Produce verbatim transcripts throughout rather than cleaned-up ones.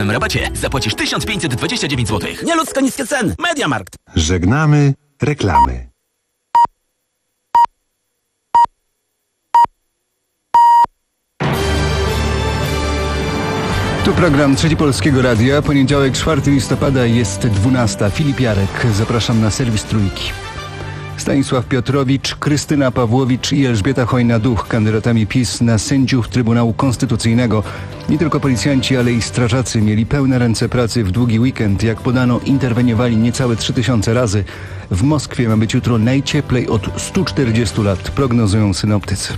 specjalnym rabacie zapłacisz tysiąc pięćset dwadzieścia dziewięć złotych. Nieludzko niskie ceny. MediaMarkt. Żegnamy reklamy. Tu program Trzeci Polskiego Radia. Poniedziałek, czwartego listopada, jest dwunasta. Filip Jarek. Zapraszam na serwis Trójki. Stanisław Piotrowicz, Krystyna Pawłowicz i Elżbieta Chojna-Duch kandydatami PiS na sędziów Trybunału Konstytucyjnego. Nie tylko policjanci, ale i strażacy mieli pełne ręce pracy w długi weekend. Jak podano, interweniowali niecałe trzy tysiące razy. W Moskwie ma być jutro najcieplej od stu czterdziestu lat, prognozują synoptycy.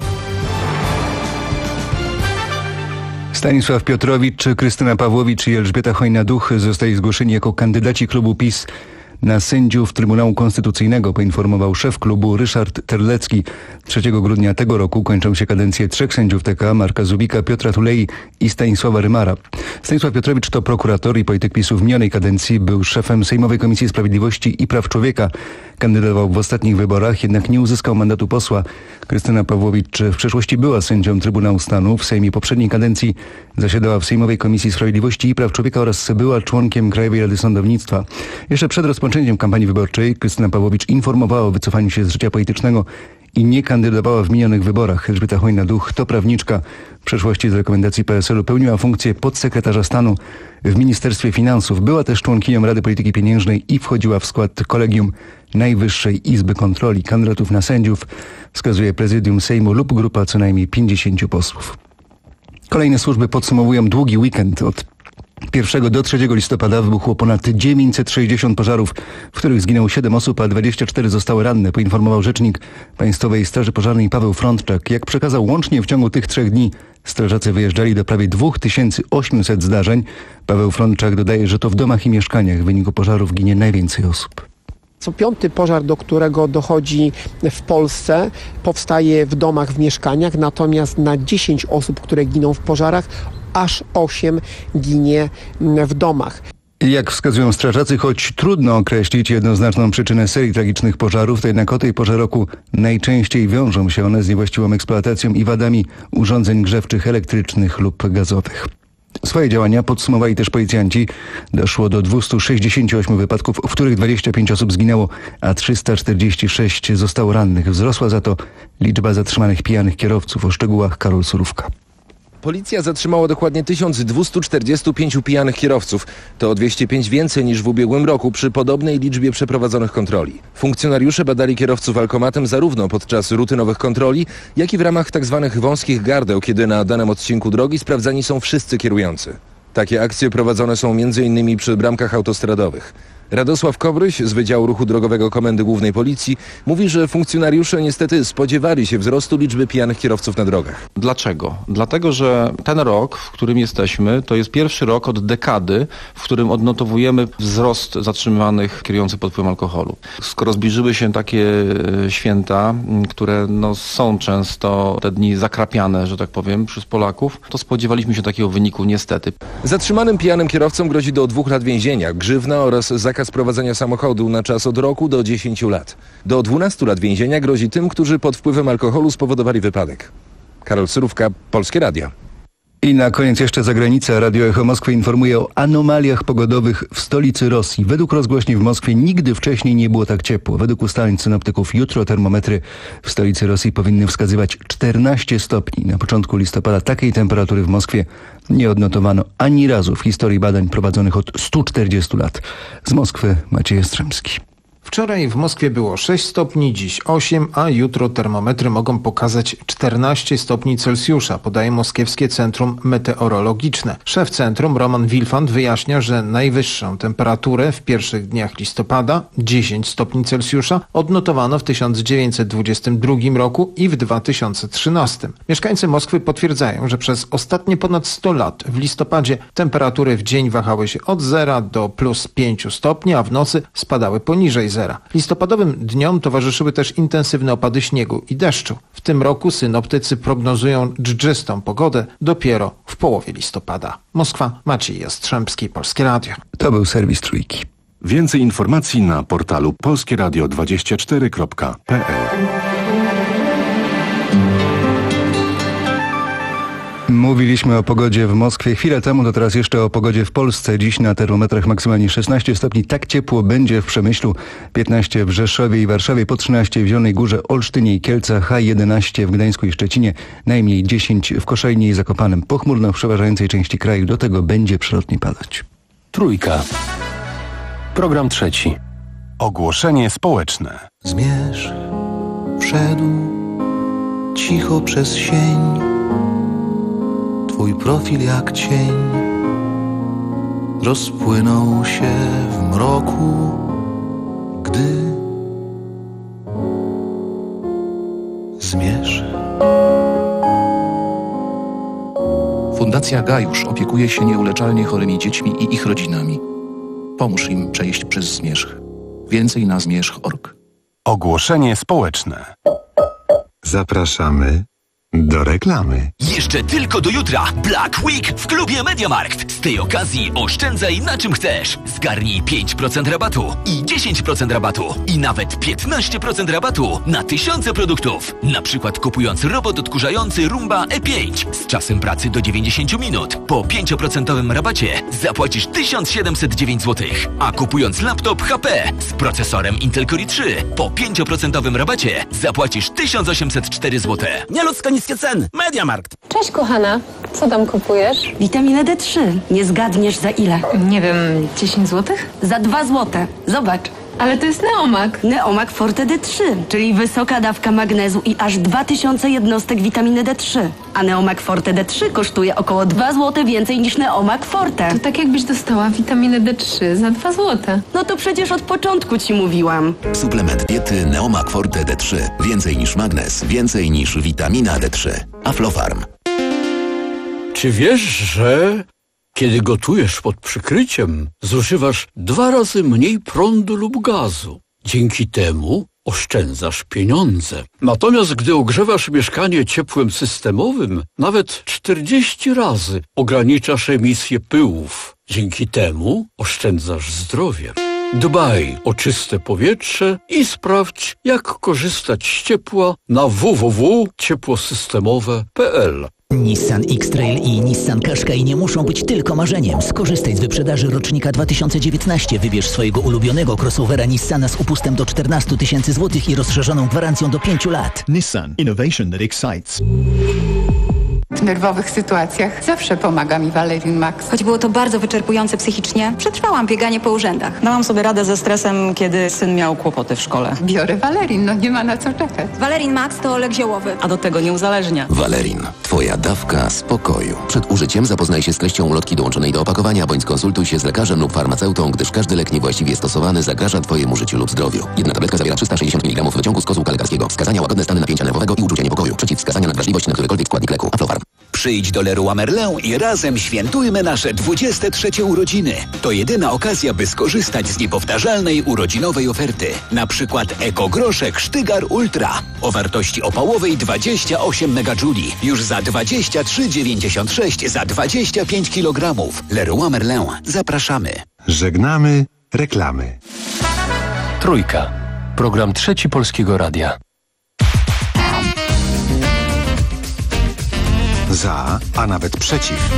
Stanisław Piotrowicz, Krystyna Pawłowicz i Elżbieta Chojna-Duch zostali zgłoszeni jako kandydaci klubu PiS na sędziów Trybunału Konstytucyjnego, poinformował szef klubu Ryszard Terlecki. trzeciego grudnia tego roku kończą się kadencje trzech sędziów T K: Marka Zubika, Piotra Tulei i Stanisława Rymara. Stanisław Piotrowicz to prokurator i polityk PiSu w minionej kadencji. Był szefem Sejmowej Komisji Sprawiedliwości i Praw Człowieka. Kandydował w ostatnich wyborach, jednak nie uzyskał mandatu posła. Krystyna Pawłowicz w przeszłości była sędzią Trybunału Stanu. W Sejmie poprzedniej kadencji zasiadała w Sejmowej Komisji Sprawiedliwości i Praw Człowieka oraz była członkiem Krajowej Rady Sądownictwa. Jeszcze przed rozpoczęciem kampanii wyborczej Krystyna Pawłowicz informowała o wycofaniu się z życia politycznego i nie kandydowała w minionych wyborach. Elżbieta Chojna-Duch to prawniczka. W przeszłości z rekomendacji P S L u pełniła funkcję podsekretarza stanu w Ministerstwie Finansów. Była też członkinią Rady Polityki Pieniężnej i wchodziła w skład Kolegium Najwyższej Izby Kontroli. Kandydatów na sędziów wskazuje Prezydium Sejmu lub grupa co najmniej pięćdziesięciu posłów. Kolejne służby podsumowują długi weekend. Od pierwszego do trzeciego listopada wybuchło ponad dziewięćset sześćdziesiąt pożarów, w których zginęło siedem osób, a dwadzieścia cztery zostały ranne, poinformował rzecznik Państwowej Straży Pożarnej Paweł Frączczak. Jak przekazał, łącznie w ciągu tych trzech dni strażacy wyjeżdżali do prawie dwa tysiące osiemset zdarzeń. Paweł Frączczak dodaje, że to w domach i mieszkaniach w wyniku pożarów ginie najwięcej osób. Co piąty pożar, do którego dochodzi w Polsce, powstaje w domach, w mieszkaniach, natomiast na dziesięć osób, które giną w pożarach, aż osiem ginie w domach. Jak wskazują strażacy, choć trudno określić jednoznaczną przyczynę serii tragicznych pożarów, to jednak o tej porze roku najczęściej wiążą się one z niewłaściwą eksploatacją i wadami urządzeń grzewczych, elektrycznych lub gazowych. Swoje działania podsumowali też policjanci. Doszło do dwustu sześćdziesięciu ośmiu wypadków, w których dwadzieścia pięć osób zginęło, a trzysta czterdzieści sześć zostało rannych. Wzrosła za to liczba zatrzymanych pijanych kierowców. O szczegółach Karol Surówka. Policja zatrzymała dokładnie tysiąc dwieście czterdzieści pięć pijanych kierowców. To o dwieście pięć więcej niż w ubiegłym roku przy podobnej liczbie przeprowadzonych kontroli. Funkcjonariusze badali kierowców alkomatem zarówno podczas rutynowych kontroli, jak i w ramach tzw. wąskich gardeł, kiedy na danym odcinku drogi sprawdzani są wszyscy kierujący. Takie akcje prowadzone są między innymi przy bramkach autostradowych. Radosław Kowryś z Wydziału Ruchu Drogowego Komendy Głównej Policji mówi, że funkcjonariusze niestety spodziewali się wzrostu liczby pijanych kierowców na drogach. Dlaczego? Dlatego, że ten rok, w którym jesteśmy, to jest pierwszy rok od dekady, w którym odnotowujemy wzrost zatrzymanych kierujących pod wpływem alkoholu. Skoro zbliżyły się takie święta, które no, są często te dni zakrapiane, że tak powiem, przez Polaków, to spodziewaliśmy się takiego wyniku niestety. Zatrzymanym pijanym kierowcom grozi do dwóch lat więzienia, grzywna oraz zakaz prowadzenia samochodu na czas od roku do dziesięciu lat. Do dwunastu lat więzienia grozi tym, którzy pod wpływem alkoholu spowodowali wypadek. Karol Surówka, Polskie Radio. I na koniec jeszcze zagranica. Radio Echo Moskwy informuje o anomaliach pogodowych w stolicy Rosji. Według rozgłośni w Moskwie nigdy wcześniej nie było tak ciepło. Według ustaleń synoptyków jutro termometry w stolicy Rosji powinny wskazywać czternaście stopni. Na początku listopada takiej temperatury w Moskwie nie odnotowano ani razu w historii badań prowadzonych od stu czterdziestu lat. Z Moskwy Maciej Jastrzębski. Wczoraj w Moskwie było sześć stopni, dziś osiem, a jutro termometry mogą pokazać czternaście stopni Celsjusza, podaje Moskiewskie Centrum Meteorologiczne. Szef centrum Roman Wilfant wyjaśnia, że najwyższą temperaturę w pierwszych dniach listopada, dziesięć stopni Celsjusza, odnotowano w tysiąc dziewięćset dwudziestym drugim roku i w dwa tysiące trzynastym. Mieszkańcy Moskwy potwierdzają, że przez ostatnie ponad sto lat w listopadzie temperatury w dzień wahały się od zera do plus pięciu stopni, a w nocy spadały poniżej zera. Listopadowym dniom towarzyszyły też intensywne opady śniegu i deszczu. W tym roku synoptycy prognozują dżdżystą pogodę dopiero w połowie listopada. Moskwa, Maciej Jastrzębski, Polskie Radio. To był serwis Trójki. Więcej informacji na portalu polskie radio dwadzieścia cztery kropka p l. Mówiliśmy o pogodzie w Moskwie chwilę temu, to teraz jeszcze o pogodzie w Polsce. Dziś na termometrach maksymalnie szesnaście stopni. Tak ciepło będzie w Przemyślu, piętnaście w Rzeszowie i Warszawie, po trzynaście w Zielonej Górze, Olsztynie i Kielcach, a jedenaście w Gdańsku i Szczecinie, najmniej dziesięć w Koszalinie i Zakopanem. Pochmurno w przeważającej części kraju, do tego będzie przelotnie padać. Trójka. Program trzeci. Ogłoszenie społeczne. Zmierzch wszedł cicho przez sień, twój profil jak cień rozpłynął się w mroku, gdy zmierzch. Fundacja Gajusz opiekuje się nieuleczalnie chorymi dziećmi i ich rodzinami. Pomóż im przejść przez zmierzch. Więcej na zmierzch kropka org. Ogłoszenie społeczne. Zapraszamy do reklamy. Jeszcze tylko do jutra Black Week w klubie MediaMarkt. Z tej okazji oszczędzaj na czym chcesz. Zgarnij pięć procent rabatu i dziesięć procent rabatu i nawet piętnaście procent rabatu na tysiące produktów. Na przykład kupując robot odkurzający Roomba E pięć z czasem pracy do dziewięćdziesiąt minut. Po pięć procent rabacie zapłacisz tysiąc siedemset dziewięć złotych. A kupując laptop H P z procesorem Intel Core i trzy po pięć procent rabacie zapłacisz tysiąc osiemset cztery złote. Nieludzko niskie ceny. MediaMarkt. Cześć kochana, co tam kupujesz? Witaminę D trzy. Nie zgadniesz za ile? Nie wiem, dziesięć złotych? Za dwa złote. Zobacz. Ale to jest Neomak. Neomak Forte D trzy, czyli wysoka dawka magnezu i aż dwa tysiące jednostek witaminy D trzy. A Neomak Forte D trzy kosztuje około dwa złote więcej niż Neomak Forte. To tak jakbyś dostała witaminę D trzy za dwa złote. No to przecież od początku ci mówiłam. Suplement diety Neomak Forte D trzy. Więcej niż magnez, więcej niż witamina D trzy. Aflofarm. Czy wiesz, że kiedy gotujesz pod przykryciem, zużywasz dwa razy mniej prądu lub gazu? Dzięki temu oszczędzasz pieniądze. Natomiast gdy ogrzewasz mieszkanie ciepłem systemowym, nawet czterdzieści razy ograniczasz emisję pyłów. Dzięki temu oszczędzasz zdrowie. Dbaj o czyste powietrze i sprawdź, jak korzystać z ciepła na w w w kropka ciepłosystemowe kropka p l. Nissan X-Trail i Nissan Qashqai nie muszą być tylko marzeniem. Skorzystaj z wyprzedaży rocznika dwa tysiące dziewiętnaście. Wybierz swojego ulubionego crossovera Nissana z upustem do czternaście tysięcy złotych i rozszerzoną gwarancją do pięciu lat. Nissan. Innovation that excites. W nerwowych sytuacjach zawsze pomaga mi Valerin Max. Choć było to bardzo wyczerpujące psychicznie, przetrwałam bieganie po urzędach. Dałam sobie radę ze stresem, kiedy syn miał kłopoty w szkole. Biorę Valerin, no nie ma na co czekać. Valerin Max to lek ziołowy. A do tego nie uzależnia. Valerin. Twoja dawka spokoju. Przed użyciem zapoznaj się z treścią ulotki dołączonej do opakowania, bądź skonsultuj się z lekarzem lub farmaceutą, gdyż każdy lek niewłaściwie stosowany zagraża Twojemu życiu lub zdrowiu. Jedna tabletka zawiera trzysta sześćdziesiąt miligramów wyciągu z kozłka lekarskiego. Wskazania: łagodne stany napięcia nerwowego i uczucia niepokoju. Przeciwwskazania na wrażliwość na którykolwiek składnik leku. Aflofarm. Przyjdź do Leroy Merlin i razem świętujmy nasze dwudzieste trzecie urodziny. To jedyna okazja, by skorzystać z niepowtarzalnej urodzinowej oferty. Na przykład ekogroszek Sztygar Ultra o wartości opałowej dwadzieścia osiem megajuli. Już za dwadzieścia trzy dziewięćdziesiąt sześć za dwadzieścia pięć kilogramów. Leroy Merlin. Zapraszamy. Żegnamy reklamy. Trójka. Program trzeci Polskiego Radia. Za, a nawet przeciw.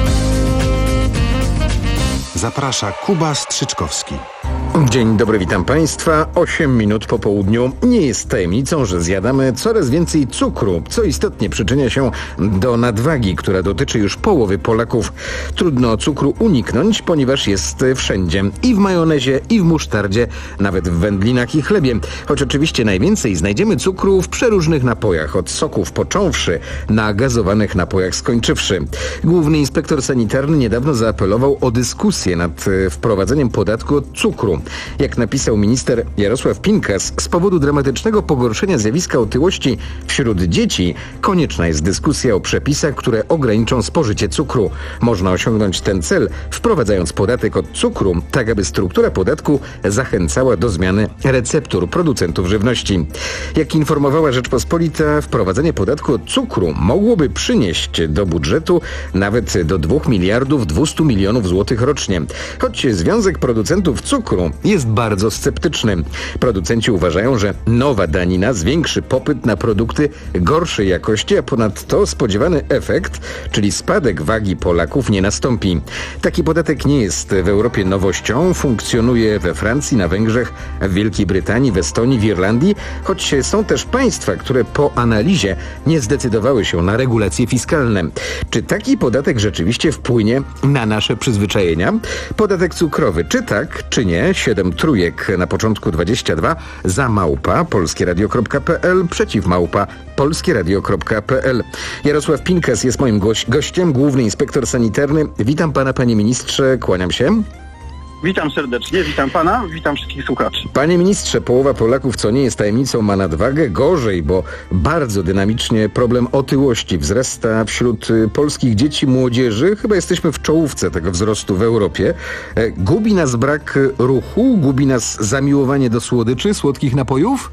Zaprasza Kuba Strzyczkowski. Dzień dobry, witam Państwa. osiem minut po południu. Nie jest tajemnicą, że zjadamy coraz więcej cukru, co istotnie przyczynia się do nadwagi, która dotyczy już połowy Polaków. Trudno cukru uniknąć, ponieważ jest wszędzie. I w majonezie, i w musztardzie, nawet w wędlinach i chlebie. Choć oczywiście najwięcej znajdziemy cukru w przeróżnych napojach, od soków począwszy, na gazowanych napojach skończywszy. Główny inspektor sanitarny niedawno zaapelował o dyskusję nad wprowadzeniem podatku od cukru. Jak napisał minister Jarosław Pinkas, z powodu dramatycznego pogorszenia zjawiska otyłości wśród dzieci konieczna jest dyskusja o przepisach, które ograniczą spożycie cukru. Można osiągnąć ten cel, wprowadzając podatek od cukru, tak aby struktura podatku zachęcała do zmiany receptur producentów żywności. Jak informowała Rzeczpospolita, wprowadzenie podatku od cukru mogłoby przynieść do budżetu nawet do dwóch miliardów dwieście milionów złotych rocznie. Choć Związek Producentów Cukru cukru jest bardzo sceptyczny. Producenci uważają, że nowa danina zwiększy popyt na produkty gorszej jakości, a ponadto spodziewany efekt, czyli spadek wagi Polaków, nie nastąpi. Taki podatek nie jest w Europie nowością. Funkcjonuje we Francji, na Węgrzech, w Wielkiej Brytanii, w Estonii, w Irlandii, choć są też państwa, które po analizie nie zdecydowały się na regulacje fiskalne. Czy taki podatek rzeczywiście wpłynie na nasze przyzwyczajenia? Podatek cukrowy, czy tak, czy nie? Siedem trójek na początku dwadzieścia dwa, za małpa polskieradio kropka p l, przeciw małpa polskieradio kropka p l. Jarosław Pinkas jest moim goś- gościem, główny inspektor sanitarny. Witam pana, panie ministrze, kłaniam się. Witam serdecznie, witam pana, witam wszystkich słuchaczy. Panie ministrze, połowa Polaków, co nie jest tajemnicą, ma nadwagę. Gorzej, bo bardzo dynamicznie problem otyłości wzrasta wśród polskich dzieci, młodzieży. Chyba jesteśmy w czołówce tego wzrostu w Europie. Gubi nas brak ruchu, gubi nas zamiłowanie do słodyczy, słodkich napojów?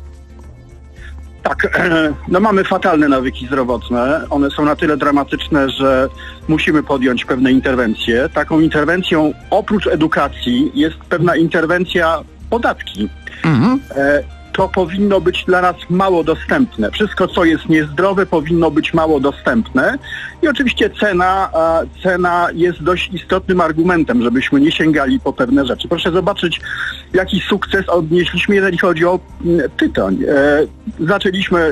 Tak, no mamy fatalne nawyki zdrowotne. One są na tyle dramatyczne, że musimy podjąć pewne interwencje. Taką interwencją oprócz edukacji jest pewna interwencja podatki. Mhm. To powinno być dla nas mało dostępne. Wszystko, co jest niezdrowe, powinno być mało dostępne. I oczywiście cena, cena jest dość istotnym argumentem, żebyśmy nie sięgali po pewne rzeczy. Proszę zobaczyć, jaki sukces odnieśliśmy, jeżeli chodzi o tytoń. Zaczęliśmy...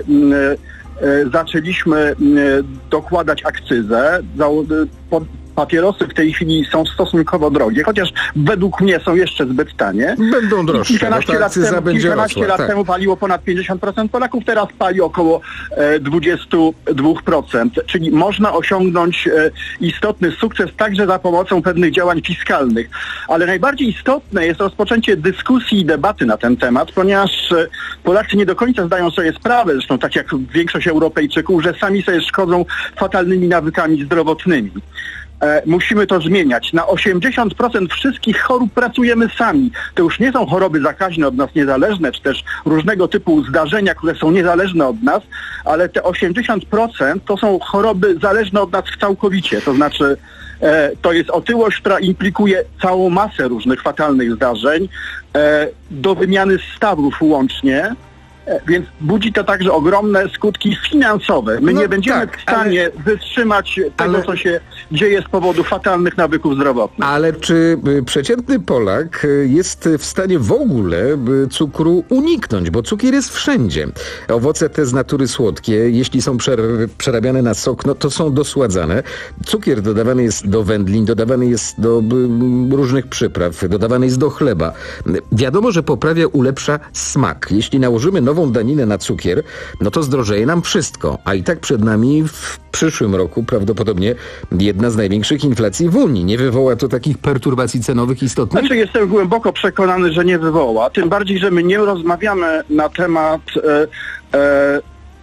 Zaczęliśmy dokładać akcyzę. Papierosy w tej chwili są stosunkowo drogie, chociaż według mnie są jeszcze zbyt tanie. Będą droższe. Kilkanaście no lat temu, kilkanaście rosła, lat tak. temu paliło ponad pięćdziesiąt procent Polaków, teraz pali około e, dwadzieścia dwa procent. Czyli można osiągnąć e, istotny sukces także za pomocą pewnych działań fiskalnych. Ale najbardziej istotne jest rozpoczęcie dyskusji i debaty na ten temat, ponieważ e, Polacy nie do końca zdają sobie sprawę, zresztą tak jak większość Europejczyków, że sami sobie szkodzą fatalnymi nawykami zdrowotnymi. E, musimy to zmieniać. Na osiemdziesiąt procent wszystkich chorób pracujemy sami. To już nie są choroby zakaźne od nas niezależne, czy też różnego typu zdarzenia, które są niezależne od nas, ale te osiemdziesiąt procent to są choroby zależne od nas całkowicie. To znaczy e, to jest otyłość, która implikuje całą masę różnych fatalnych zdarzeń, e, do wymiany stawów łącznie. Więc budzi to także ogromne skutki finansowe. My no nie będziemy tak, w stanie ale, wytrzymać tego, ale, co się dzieje z powodu fatalnych nawyków zdrowotnych. Ale czy przeciętny Polak jest w stanie w ogóle cukru uniknąć? Bo cukier jest wszędzie. Owoce te z natury słodkie, jeśli są przerabiane na sok, no to są dosładzane. Cukier dodawany jest do wędlin, dodawany jest do różnych przypraw, dodawany jest do chleba. Wiadomo, że poprawia, ulepsza smak. Jeśli nałożymy nową daninę na cukier, no to zdrożeje nam wszystko. A i tak przed nami w przyszłym roku prawdopodobnie jedna z największych inflacji w Unii. Nie wywoła to takich perturbacji cenowych istotnych? Znaczy jestem głęboko przekonany, że nie wywoła. Tym bardziej, że my nie rozmawiamy na temat e, e,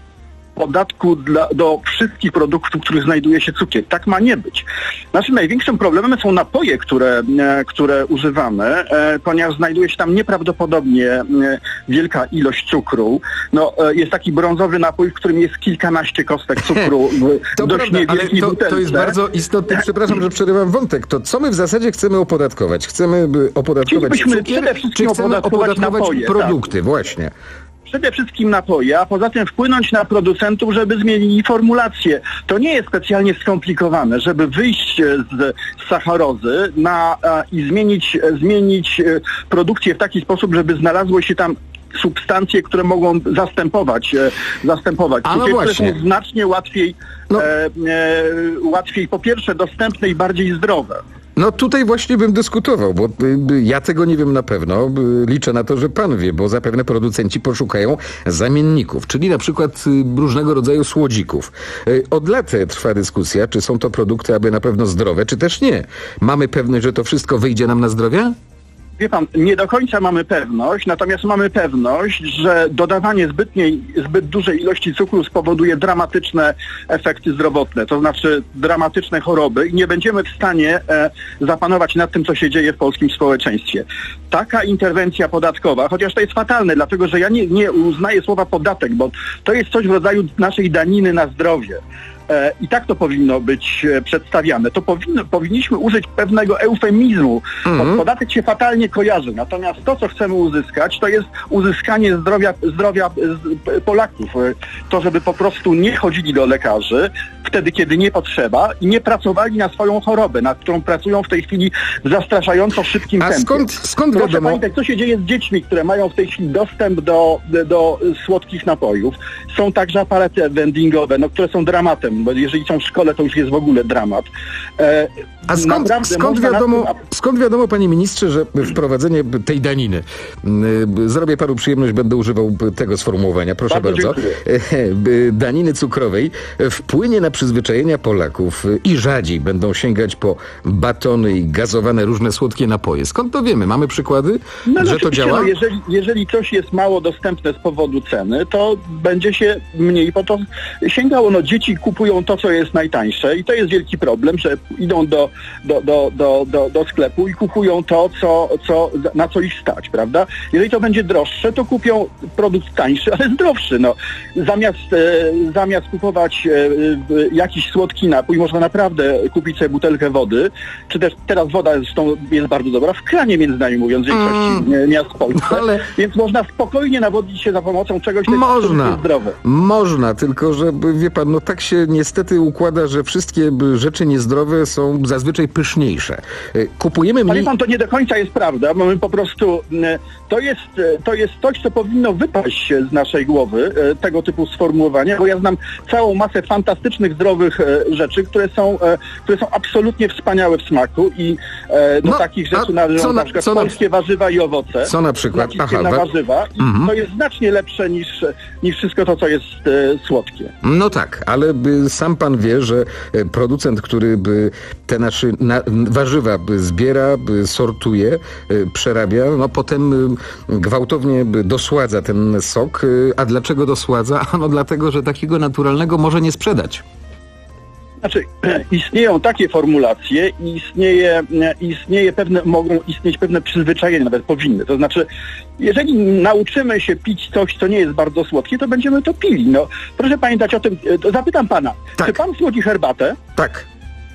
podatku dla, do wszystkich produktów, w których znajduje się cukier. Tak ma nie być. Naszym największym problemem są napoje, które, e, które używamy, e, ponieważ znajduje się tam nieprawdopodobnie e, wielka ilość cukru. No, e, jest taki brązowy napój, w którym jest kilkanaście kostek cukru w to dość prawda, niewielkiej to, butelce. to jest bardzo istotne. Przepraszam, że przerywam wątek. To co my w zasadzie chcemy opodatkować? Chcemy opodatkować cukier, przede wszystkim czy chcemy opodatkować, opodatkować napoje, produkty? Tak. Właśnie. Przede wszystkim napoje, a poza tym wpłynąć na producentów, żeby zmienili formulację. To nie jest specjalnie skomplikowane, żeby wyjść z, z sacharozy na, a, i zmienić, zmienić produkcję w taki sposób, żeby znalazły się tam substancje, które mogą zastępować, e, zastępować A no cukier, które właśnie. są znacznie łatwiej, no. e, e, łatwiej po pierwsze dostępne i bardziej zdrowe. No tutaj właśnie bym dyskutował, bo y, ja tego nie wiem na pewno. Y, liczę na to, że pan wie, bo zapewne producenci poszukają zamienników, czyli na przykład y, różnego rodzaju słodzików. Y, od lat trwa dyskusja, czy są to produkty aby na pewno zdrowe, czy też nie. Mamy pewność, że to wszystko wyjdzie nam na zdrowie? Wie pan, nie do końca mamy pewność, natomiast mamy pewność, że dodawanie zbytniej, zbyt dużej ilości cukru spowoduje dramatyczne efekty zdrowotne, to znaczy dramatyczne choroby i nie będziemy w stanie e, zapanować nad tym, co się dzieje w polskim społeczeństwie. Taka interwencja podatkowa, chociaż to jest fatalne, dlatego że ja nie, nie uznaję słowa podatek, bo to jest coś w rodzaju naszej daniny na zdrowie. E, I tak to powinno być e, przedstawiane. To powinno, powinniśmy użyć pewnego eufemizmu. Mhm. Podatek się fatalnie kojarzy. Natomiast to, co chcemy uzyskać, to jest uzyskanie zdrowia, zdrowia z, Polaków. E, To, żeby po prostu nie chodzili do lekarzy wtedy, kiedy nie potrzeba i nie pracowali na swoją chorobę, nad którą pracują w tej chwili w zastraszająco szybkim A tempie. skąd, skąd Proszę wiadomo... pamiętać, co się dzieje z dziećmi, które mają w tej chwili dostęp do, do słodkich napojów. Są także aparaty vendingowe, no, które są dramatem, bo jeżeli są w szkole, to już jest w ogóle dramat. E, A skąd, skąd, wiadomo, tym... skąd wiadomo, panie ministrze, że wprowadzenie tej daniny, zrobię panu przyjemność, będę używał tego sformułowania, proszę bardzo, bardzo daniny cukrowej wpłynie na przyzwyczajenia Polaków i rzadziej będą sięgać po batony i gazowane różne słodkie napoje. Skąd to wiemy? Mamy przykłady, no, że to działa? No, jeżeli, jeżeli coś jest mało dostępne z powodu ceny, to będzie się mniej po to sięgało. No, dzieci kupują to, co jest najtańsze i to jest wielki problem, że idą do, do, do, do, do, do sklepu i kupują to, co, co, na co ich stać, prawda? Jeżeli to będzie droższe, to kupią produkt tańszy, ale zdrowszy. No, zamiast, e, zamiast kupować e, jakiś słodki napój, można naprawdę kupić sobie butelkę wody, czy też teraz woda zresztą jest bardzo dobra, w kranie między nami mówiąc, w większości mm. miast w Polsce, ale... więc można spokojnie nawodzić się za pomocą czegoś, co można, jest zdrowe. Można, tylko że wie pan, no tak się niestety układa, że wszystkie rzeczy niezdrowe są zazwyczaj pyszniejsze. Kupujemy mniej... Ale pan, to nie do końca jest prawda, bo my po prostu, to jest, to jest coś, co powinno wypaść z naszej głowy, tego typu sformułowania, bo ja znam całą masę fantastycznych, zdrowych rzeczy, które są, które są absolutnie wspaniałe w smaku i do no, takich rzeczy należą na przykład polskie na... warzywa i owoce. Co na przykład? Aha, na warzywa i mhm. to jest znacznie lepsze niż, niż wszystko to, co jest e, słodkie. No tak, ale by, sam pan wie, że producent, który by te nasze na, warzywa by zbiera, by sortuje, przerabia, no potem gwałtownie dosładza ten sok. A dlaczego dosładza? No dlatego, że takiego naturalnego może nie sprzedać. Znaczy, istnieją takie formulacje i istnieje, istnieje pewne, mogą istnieć pewne przyzwyczajenia, nawet powinny. To znaczy, jeżeli nauczymy się pić coś, co nie jest bardzo słodkie, to będziemy to pili. No, proszę pamiętać o tym, zapytam pana, tak. Czy pan słodzi herbatę? Tak.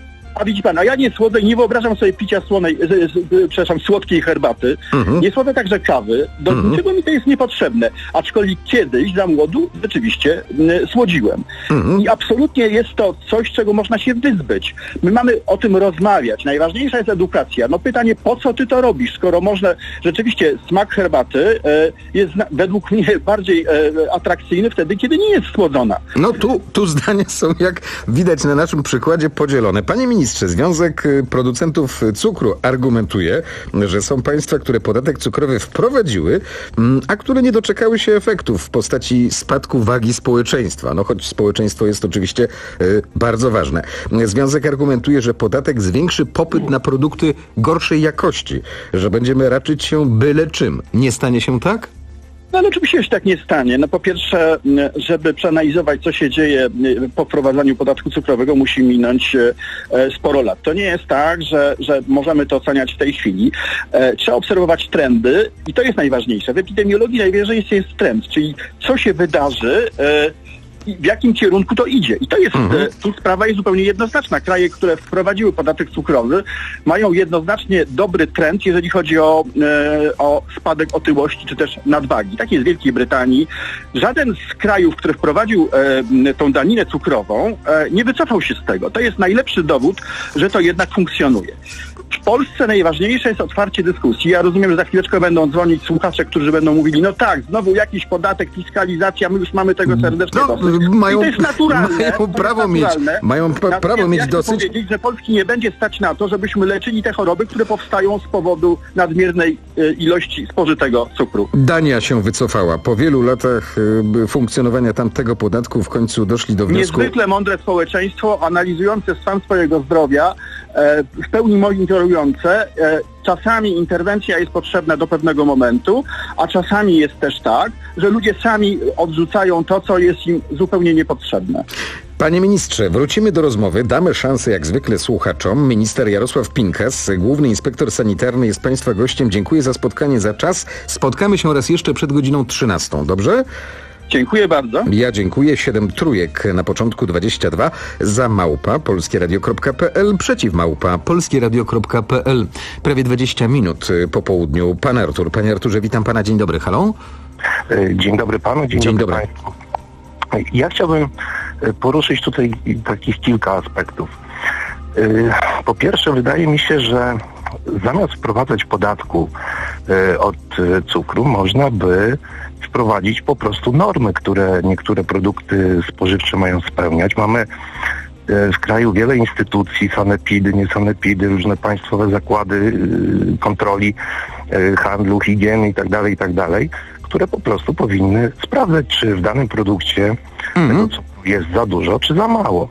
A widzi pan, a ja nie słodzę, nie wyobrażam sobie picia słonej, z, z, przepraszam, słodkiej herbaty. Mhm. Nie słodzę także kawy. Do mhm. niczego mi to jest niepotrzebne. Aczkolwiek kiedyś, za młodu, rzeczywiście y, słodziłem. Mhm. I absolutnie jest to coś, czego można się wyzbyć. My mamy o tym rozmawiać. Najważniejsza jest edukacja. No pytanie, po co ty to robisz, skoro można... Rzeczywiście smak herbaty y, jest na, według mnie bardziej y, atrakcyjny wtedy, kiedy nie jest słodzona. No tu, tu zdania są, jak widać na naszym przykładzie, podzielone. Panie ministrze, Związek Producentów Cukru argumentuje, że są państwa, które podatek cukrowy wprowadziły, a które nie doczekały się efektów w postaci spadku wagi społeczeństwa. No choć społeczeństwo jest oczywiście y, bardzo ważne. Związek argumentuje, że podatek zwiększy popyt na produkty gorszej jakości, że będziemy raczyć się byle czym. Nie stanie się tak? No ale oczywiście się tak nie stanie. No po pierwsze, żeby przeanalizować, co się dzieje po wprowadzaniu podatku cukrowego, musi minąć e, sporo lat. To nie jest tak, że, że możemy to oceniać w tej chwili. E, trzeba obserwować trendy i to jest najważniejsze. W epidemiologii najważniejszy jest trend, czyli co się wydarzy, e, i w jakim kierunku to idzie. I to jest, mhm. tu sprawa jest zupełnie jednoznaczna. Kraje, które wprowadziły podatek cukrowy, mają jednoznacznie dobry trend, jeżeli chodzi o, e, o spadek otyłości, czy też nadwagi. Tak jest w Wielkiej Brytanii. Żaden z krajów, który wprowadził e, tą daninę cukrową, e, nie wycofał się z tego. To jest najlepszy dowód, że to jednak funkcjonuje. W Polsce najważniejsze jest otwarcie dyskusji. Ja rozumiem, że za chwileczkę będą dzwonić słuchacze, którzy będą mówili, no tak, znowu jakiś podatek, fiskalizacja, my już mamy tego serdecznie no, dosyć. Mają, I to jest naturalne. Mają prawo mieć, mają pra- prawo mieć ja dosyć. Chcę powiedzieć, że Polski nie będzie stać na to, żebyśmy leczyli te choroby, które powstają z powodu nadmiernej e, ilości spożytego cukru. Dania się wycofała. Po wielu latach e, funkcjonowania tamtego podatku w końcu doszli do wniosku... Niezwykle mądre społeczeństwo, analizujące stan swojego zdrowia, e, w pełni monitorujące. E, czasami interwencja jest potrzebna do pewnego momentu, a czasami jest też tak, że ludzie sami odrzucają to, co jest im zupełnie niepotrzebne. Panie ministrze, wrócimy do rozmowy. Damy szansę jak zwykle słuchaczom. Minister Jarosław Pinkas, główny inspektor sanitarny, jest państwa gościem. Dziękuję za spotkanie, za czas. Spotkamy się raz jeszcze przed godziną trzynastą, dobrze? Dziękuję bardzo. Ja dziękuję. Siedem trójek na początku dwadzieścia dwa. Za małpa polskieradio kropka p l, przeciw małpa polskieradio kropka p l. Prawie dwadzieścia minut po południu. Pan Artur. Panie Arturze, witam pana. Dzień dobry. Halo? Dzień dobry panu. Dzień, Dzień dobry, dobry. Państwu. Ja chciałbym poruszyć tutaj takich kilka aspektów. Po pierwsze, wydaje mi się, że zamiast wprowadzać podatku od cukru, można by wprowadzić po prostu normy, które niektóre produkty spożywcze mają spełniać. Mamy w kraju wiele instytucji, sanepidy, niesanepidy, różne państwowe zakłady kontroli handlu, higieny itd., itd., które po prostu powinny sprawdzać, czy w danym produkcie mhm. tego cukru jest za dużo, czy za mało.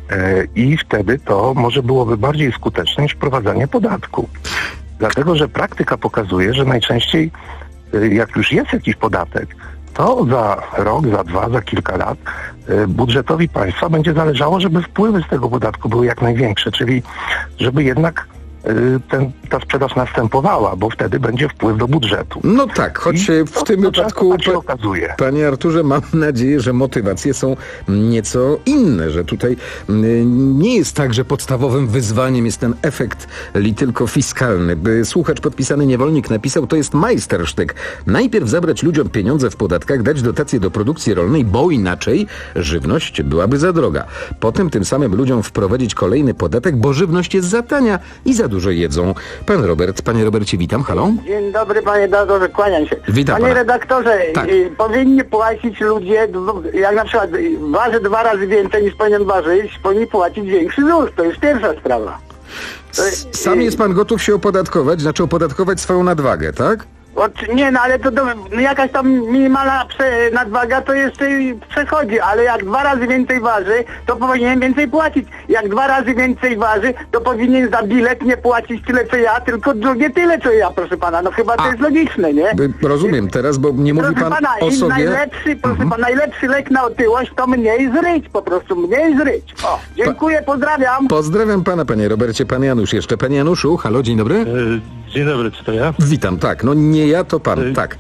I wtedy to może byłoby bardziej skuteczne niż wprowadzanie podatku. Dlatego, że praktyka pokazuje, że najczęściej jak już jest jakiś podatek, to za rok, za dwa, za kilka lat budżetowi państwa będzie zależało, żeby wpływy z tego podatku były jak największe, czyli żeby jednak ten, ta sprzedaż następowała, bo wtedy będzie wpływ do budżetu. No tak, choć I w tym wypadku, tak się okazuje. Panie Arturze, mam nadzieję, że motywacje są nieco inne, że tutaj nie jest tak, że podstawowym wyzwaniem jest ten efekt li tylko fiskalny. Słuchacz podpisany Niewolnik napisał, to jest majstersztyk. Najpierw zabrać ludziom pieniądze w podatkach, dać dotacje do produkcji rolnej, bo inaczej żywność byłaby za droga. Potem tym samym ludziom wprowadzić kolejny podatek, bo żywność jest za tania i za dużo jedzą. Pan Robert, panie Robercie, witam, halo? Dzień dobry, panie redaktorze, kłaniam się. Witam Panie pana. redaktorze, Tak. y, powinni płacić ludzie, jak na przykład waży dwa razy więcej niż powinien ważyć, powinni płacić większy Z U S. To jest pierwsza sprawa. To, S- Sam jest pan gotów się opodatkować, znaczy opodatkować swoją nadwagę, tak? Od, nie, no ale to, to no jakaś tam minimalna prze, nadwaga to jeszcze przechodzi, ale jak dwa razy więcej waży, to powinien więcej płacić. Jak dwa razy więcej waży, to powinien za bilet nie płacić tyle co ja, tylko drugie tyle co ja, proszę pana. No chyba to A. jest logiczne, nie? Rozumiem teraz, bo nie mówi Proszę pan pana, o i sobie... najlepszy, proszę pana, najlepszy lek na otyłość to mniej zryć, po prostu mniej zryć. O, dziękuję, pozdrawiam. Pozdrawiam pana, panie Robercie. Pan Janusz jeszcze. Panie Januszu, halo, dzień dobry. Dzień dobry, czy to ja? Witam, tak. No nie ja, to pan, tak.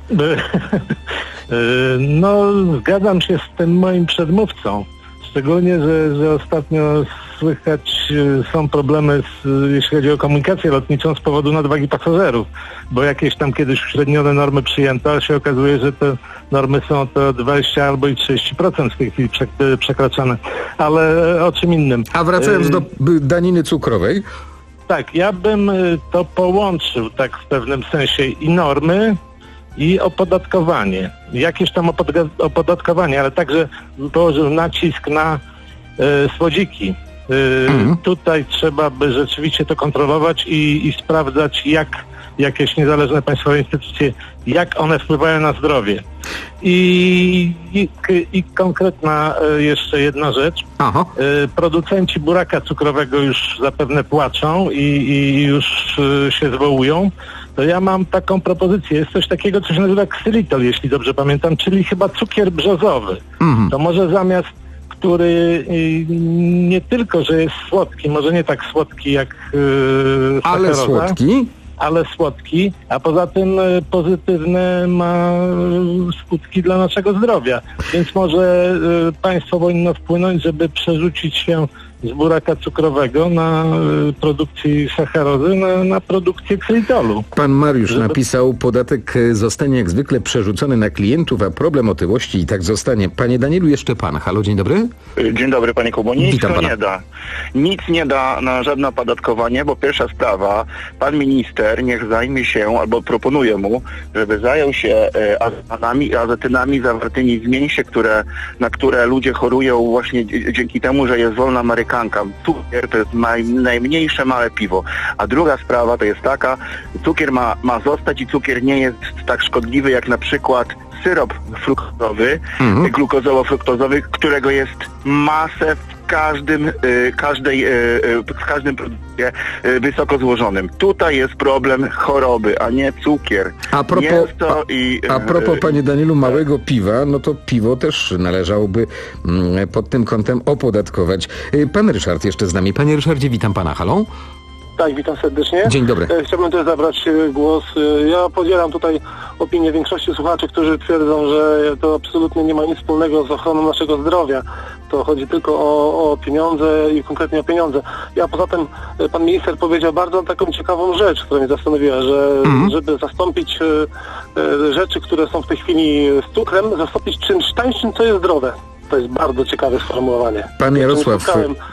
No, zgadzam się z tym moim przedmówcą. Szczególnie, że, że ostatnio słychać są problemy, z, jeśli chodzi o komunikację lotniczą z powodu nadwagi pasażerów, bo jakieś tam kiedyś uśrednione normy przyjęto, a się okazuje, że te normy są to dwadzieścia albo i trzydzieści procent w tej chwili przekraczane. Ale o czym innym. A wracając do daniny cukrowej. Tak, ja bym to połączył tak w pewnym sensie i normy, i opodatkowanie. Jakieś tam opodga- opodatkowanie, ale także położył nacisk na e, słodziki. E, mhm. Tutaj trzeba by rzeczywiście to kontrolować i, i sprawdzać, jak jakieś niezależne państwowe instytucje, jak one wpływają na zdrowie. I, i, i konkretna e, jeszcze jedna rzecz. Aha. E, producenci buraka cukrowego już zapewne płaczą i, i już e, się zwołują. To ja mam taką propozycję. Jest coś takiego, co się nazywa ksylitol, jeśli dobrze pamiętam, czyli chyba cukier brzozowy. Mhm. To może zamiast, który y, nie tylko, że jest słodki, może nie tak słodki jak y, ale słodki. ale słodki, a poza tym y, pozytywne ma y, skutki dla naszego zdrowia. Więc może y, państwo powinno wpłynąć, żeby przerzucić się z buraka cukrowego na y, produkcji sacharozy, na, na produkcję ksylitolu. Pan Mariusz Żeby... napisał, podatek zostanie jak zwykle przerzucony na klientów, a problem otyłości i tak zostanie. Panie Danielu, jeszcze pan. Halo, dzień dobry. Dzień dobry, panie Kubo. Nic Witam to pana. nie da. Nic nie da na żadne opodatkowanie, bo pierwsza sprawa, pan minister niech zajmie się, albo proponuję mu, żeby zajął się e, azetanami, azetynami zawartymi w mięsie, które, na które ludzie chorują właśnie d- dzięki temu, że jest wolna amerykanka. Cukier to jest maj, najmniejsze małe piwo. A druga sprawa to jest taka, cukier ma, ma zostać i cukier nie jest tak szkodliwy jak na przykład syrop fruktozowy, mhm. glukozowo-fruktozowy, którego jest masę w każdym, y, każdej, y, y, w każdym produkcie y, wysoko złożonym. Tutaj jest problem choroby, a nie cukier. A propos, Mięso i, a, a propos, panie Danielu, małego piwa, no to piwo też należałoby mm, pod tym kątem opodatkować. Pan Ryszard jeszcze z nami. Panie Ryszardzie, witam pana. Halo? Tak, witam serdecznie. Dzień dobry. Chciałbym też zabrać głos. Ja podzielam tutaj opinię większości słuchaczy, którzy twierdzą, że to absolutnie nie ma nic wspólnego z ochroną naszego zdrowia. To chodzi tylko o, o pieniądze i konkretnie o pieniądze. Ja poza tym, pan minister powiedział bardzo taką ciekawą rzecz, która mnie zastanowiła, że mm. żeby zastąpić e, rzeczy, które są w tej chwili z cukrem, zastąpić czymś tańszym, co jest zdrowe. To jest bardzo ciekawe sformułowanie. Pan Jarosław...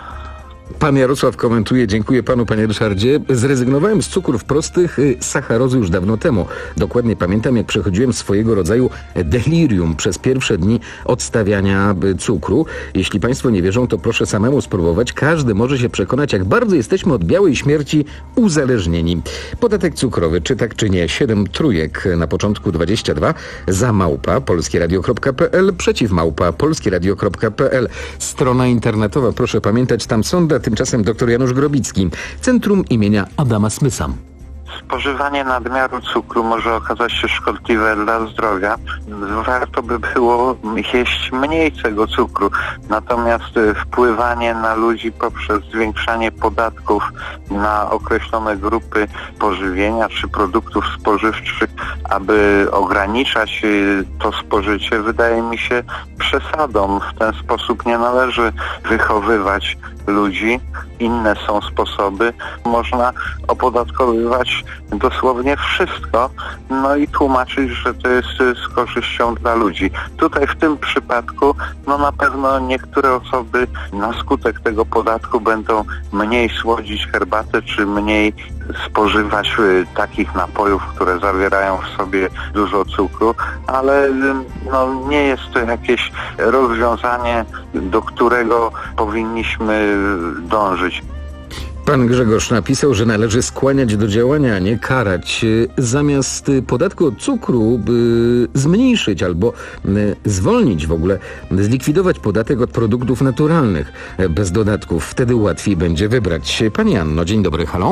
Pan Jarosław komentuje, dziękuję panu, panie Ryszardzie. Zrezygnowałem z cukrów prostych, sacharozy już dawno temu. Dokładnie pamiętam, jak przechodziłem swojego rodzaju delirium przez pierwsze dni odstawiania cukru. Jeśli państwo nie wierzą, to proszę samemu spróbować. Każdy może się przekonać, jak bardzo jesteśmy od białej śmierci uzależnieni. Podatek cukrowy, czy tak, czy nie? Siedem trójek na początku dwadzieścia dwa, za małpa polskieradio kropka p l, przeciw małpa polskieradio kropka p l. Strona internetowa, proszę pamiętać, tam sonda. Tymczasem dr Janusz Grobicki, Centrum imienia Adama Smysa. Spożywanie nadmiaru cukru może okazać się szkodliwe dla zdrowia. Warto by było jeść mniej tego cukru. Natomiast wpływanie na ludzi poprzez zwiększanie podatków na określone grupy pożywienia czy produktów spożywczych, aby ograniczać to spożycie, wydaje mi się przesadą. W ten sposób nie należy wychowywać ludzi. Inne są sposoby. Można opodatkowywać dosłownie wszystko, no i tłumaczyć, że to jest z korzyścią dla ludzi. Tutaj w tym przypadku, no na pewno niektóre osoby na skutek tego podatku będą mniej słodzić herbatę, czy mniej spożywać takich napojów, które zawierają w sobie dużo cukru, ale no, nie jest to jakieś rozwiązanie, do którego powinniśmy dążyć. Pan Grzegorz napisał, że należy skłaniać do działania, a nie karać. Zamiast podatku od cukru by zmniejszyć albo zwolnić w ogóle, zlikwidować podatek od produktów naturalnych bez dodatków. Wtedy łatwiej będzie wybrać. Pani Anno, dzień dobry, halo?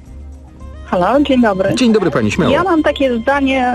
Halo, dzień dobry. Dzień dobry pani, śmiało. Ja mam takie zdanie,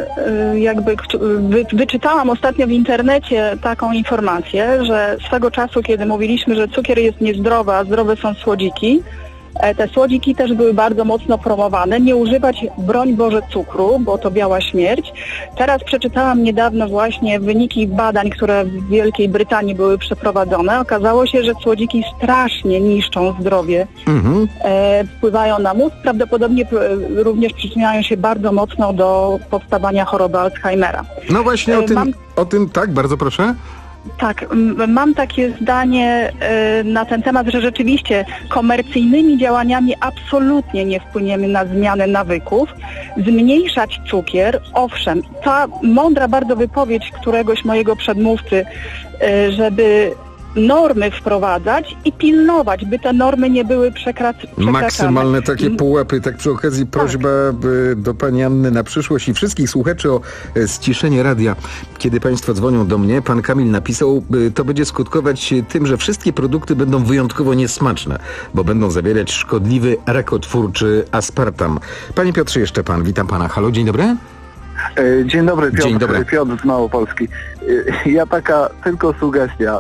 jakby wy, wyczytałam ostatnio w internecie taką informację, że swego czasu, kiedy mówiliśmy, że cukier jest niezdrowy, a zdrowe są słodziki, te słodziki też były bardzo mocno promowane. Nie używać, broń Boże, cukru, bo to biała śmierć. Teraz przeczytałam niedawno właśnie wyniki badań, które w Wielkiej Brytanii były przeprowadzone. Okazało się, że słodziki strasznie niszczą zdrowie, mhm. e, wpływają na mózg. Prawdopodobnie p- również przyczyniają się bardzo mocno do powstawania choroby Alzheimera. No właśnie o tym, Mam... o tym tak, bardzo proszę. Tak, m- mam takie zdanie y, na ten temat, że rzeczywiście komercyjnymi działaniami absolutnie nie wpłyniemy na zmianę nawyków. Zmniejszać cukier, owszem, ta mądra bardzo wypowiedź któregoś mojego przedmówcy, y, żeby normy wprowadzać i pilnować, by te normy nie były przekrac- przekraczane. Maksymalne takie pułapy. Tak przy okazji prośba tak. do pani Anny na przyszłość i wszystkich słuchaczy o ściszenie radia. Kiedy państwo dzwonią do mnie, pan Kamil napisał, to będzie skutkować tym, że wszystkie produkty będą wyjątkowo niesmaczne, bo będą zawierać szkodliwy, rakotwórczy aspartam. Panie Piotrze, jeszcze pan. Witam pana. Halo, dzień dobry. Dzień dobry, Piotr, Dzień dobry. Piotr z Małopolski. Ja taka tylko sugestia.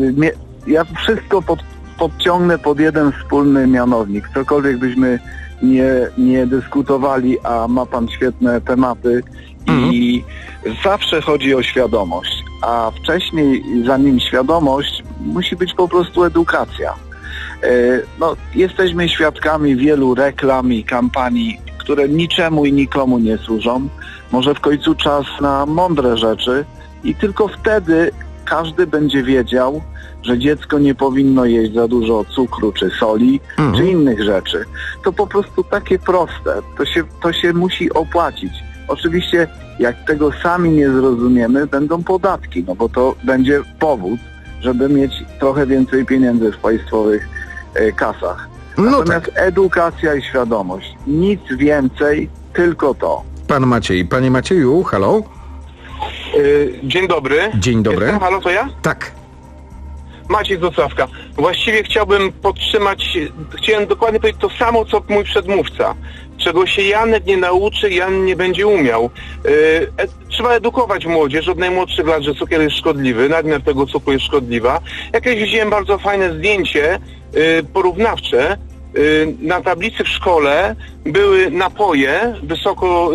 Ja wszystko pod, podciągnę pod jeden wspólny mianownik. Cokolwiek byśmy nie, nie dyskutowali, a ma pan świetne tematy mhm. i zawsze chodzi o świadomość. A wcześniej, zanim świadomość, musi być po prostu edukacja. No, jesteśmy świadkami wielu reklam i kampanii, które niczemu i nikomu nie służą. Może w końcu czas na mądre rzeczy i tylko wtedy każdy będzie wiedział, że dziecko nie powinno jeść za dużo cukru czy soli, mhm. czy innych rzeczy. To po prostu takie proste. To się, to się musi opłacić. Oczywiście jak tego sami nie zrozumiemy, będą podatki, no bo to będzie powód, żeby mieć trochę więcej pieniędzy w państwowych e, kasach. No Natomiast tak. edukacja i świadomość. Nic więcej, tylko to. Pan Maciej. Panie Macieju, halo? Yy, dzień dobry. Dzień dobry. Jestem, halo, to ja? Tak. Maciej z Wrocławka. Właściwie chciałbym podtrzymać, chciałem dokładnie powiedzieć to samo, co mój przedmówca. Czego się Janek nie nauczy, Jan nie będzie umiał. Yy, e, trzeba edukować młodzież od najmłodszych lat, że cukier jest szkodliwy, nadmiar tego cukru jest szkodliwa. Jakieś widziałem bardzo fajne zdjęcie yy, porównawcze na tablicy w szkole były napoje wysoko,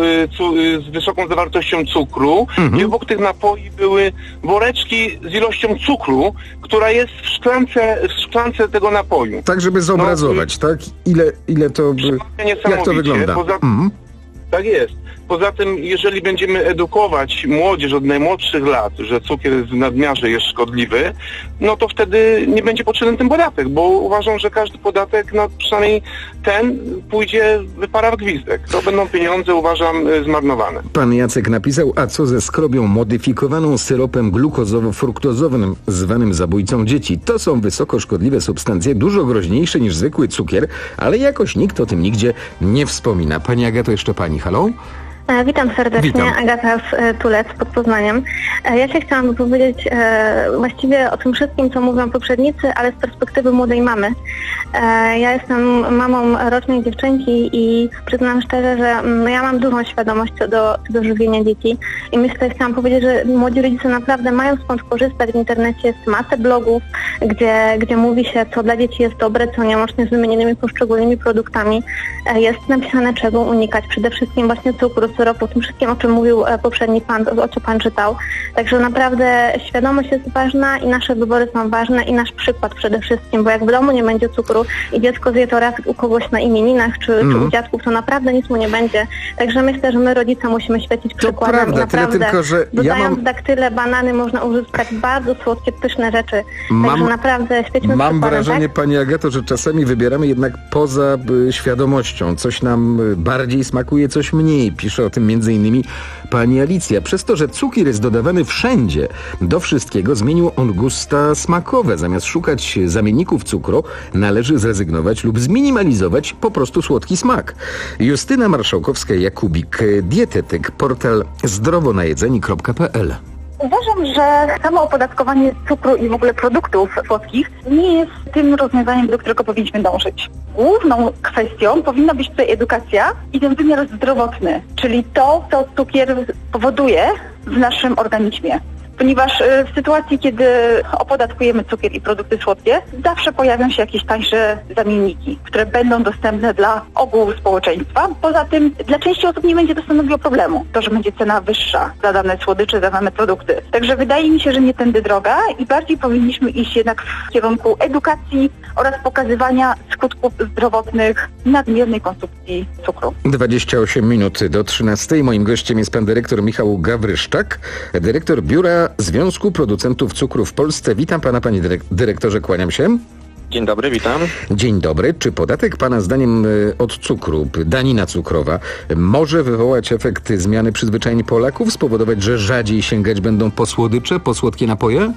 z wysoką zawartością cukru mhm. i obok tych napoi były woreczki z ilością cukru, która jest w szklance, w szklance tego napoju. Tak, żeby zobrazować, no, tak? Ile, ile to... Jak to wygląda? Poza, mhm. Tak jest. Poza tym, jeżeli będziemy edukować młodzież od najmłodszych lat, że cukier w nadmiarze jest szkodliwy, no to wtedy nie będzie potrzebny ten podatek, bo uważam, że każdy podatek, no przynajmniej ten pójdzie, wypara w gwizdek. To będą pieniądze, uważam, zmarnowane. Pan Jacek napisał, a co ze skrobią modyfikowaną syropem glukozowo-fruktozowym, zwanym zabójcą dzieci? To są wysoko szkodliwe substancje, dużo groźniejsze niż zwykły cukier, ale jakoś nikt o tym nigdzie nie wspomina. Pani Agato, jeszcze pani, halo? Witam serdecznie, Witam. Agata z Tulec pod Poznaniem. Ja się chciałam wypowiedzieć e, właściwie o tym wszystkim, co mówią poprzednicy, ale z perspektywy młodej mamy. E, ja jestem mamą rocznej dziewczynki i przyznam szczerze, że no, ja mam dużą świadomość co do, co do żywienia dzieci i myślę, chciałam powiedzieć, że młodzi rodzice naprawdę mają skąd korzystać. W internecie jest masę blogów, gdzie, gdzie mówi się, co dla dzieci jest dobre, co nie, łącznie z wymienionymi poszczególnymi produktami. E, jest napisane, czego unikać. Przede wszystkim właśnie cukru, syropu, tym wszystkim, o czym mówił poprzedni pan, o czym pan czytał. Także naprawdę świadomość jest ważna i nasze wybory są ważne i nasz przykład przede wszystkim, bo jak w domu nie będzie cukru i dziecko zje to raz u kogoś na imieninach czy, mm. czy u dziadków, to naprawdę nic mu nie będzie. Także myślę, że my rodzice musimy świecić przykładem. To prawda, naprawdę, tyle tylko, że dodając ja mam... daktyle, banany można uzyskać bardzo słodkie, pyszne rzeczy. Mam... Także naprawdę świećmy Mam przykładem, wrażenie, tak? pani Agato, że czasami wybieramy jednak poza y, świadomością. Coś nam y, bardziej smakuje, coś mniej. Pisze o tym między innymi pani Alicja. Przez to, że cukier jest dodawany wszędzie, do wszystkiego, zmienił on gusta smakowe. Zamiast szukać zamienników cukru, należy zrezygnować lub zminimalizować po prostu słodki smak. Justyna Marszałkowska-Jakubik, dietetyk, portal zdrowonajedzeni kropka p l. Uważam, że samo opodatkowanie cukru i w ogóle produktów słodkich nie jest tym rozwiązaniem, do którego powinniśmy dążyć. Główną kwestią powinna być tutaj edukacja i ten wymiar zdrowotny, czyli to, co cukier powoduje w naszym organizmie. Ponieważ w sytuacji, kiedy opodatkujemy cukier i produkty słodkie, zawsze pojawią się jakieś tańsze zamienniki, które będą dostępne dla ogółu społeczeństwa. Poza tym dla części osób nie będzie to stanowiło problemu, to, że będzie cena wyższa za dane słodycze, za dane produkty. Także wydaje mi się, że nie tędy droga i bardziej powinniśmy iść jednak w kierunku edukacji oraz pokazywania skutków zdrowotnych nadmiernej konsumpcji cukru. dwadzieścia osiem minut do trzynastej. Moim gościem jest pan dyrektor Michał Gawryszczak, dyrektor Biura Związku Producentów Cukru w Polsce. Witam pana, panie dyrektorze, kłaniam się. Dzień dobry, witam. Dzień dobry. Czy podatek pana zdaniem od cukru, danina cukrowa, może wywołać efekt zmiany przyzwyczajeń Polaków, spowodować, że rzadziej sięgać będą po słodycze, po słodkie napoje?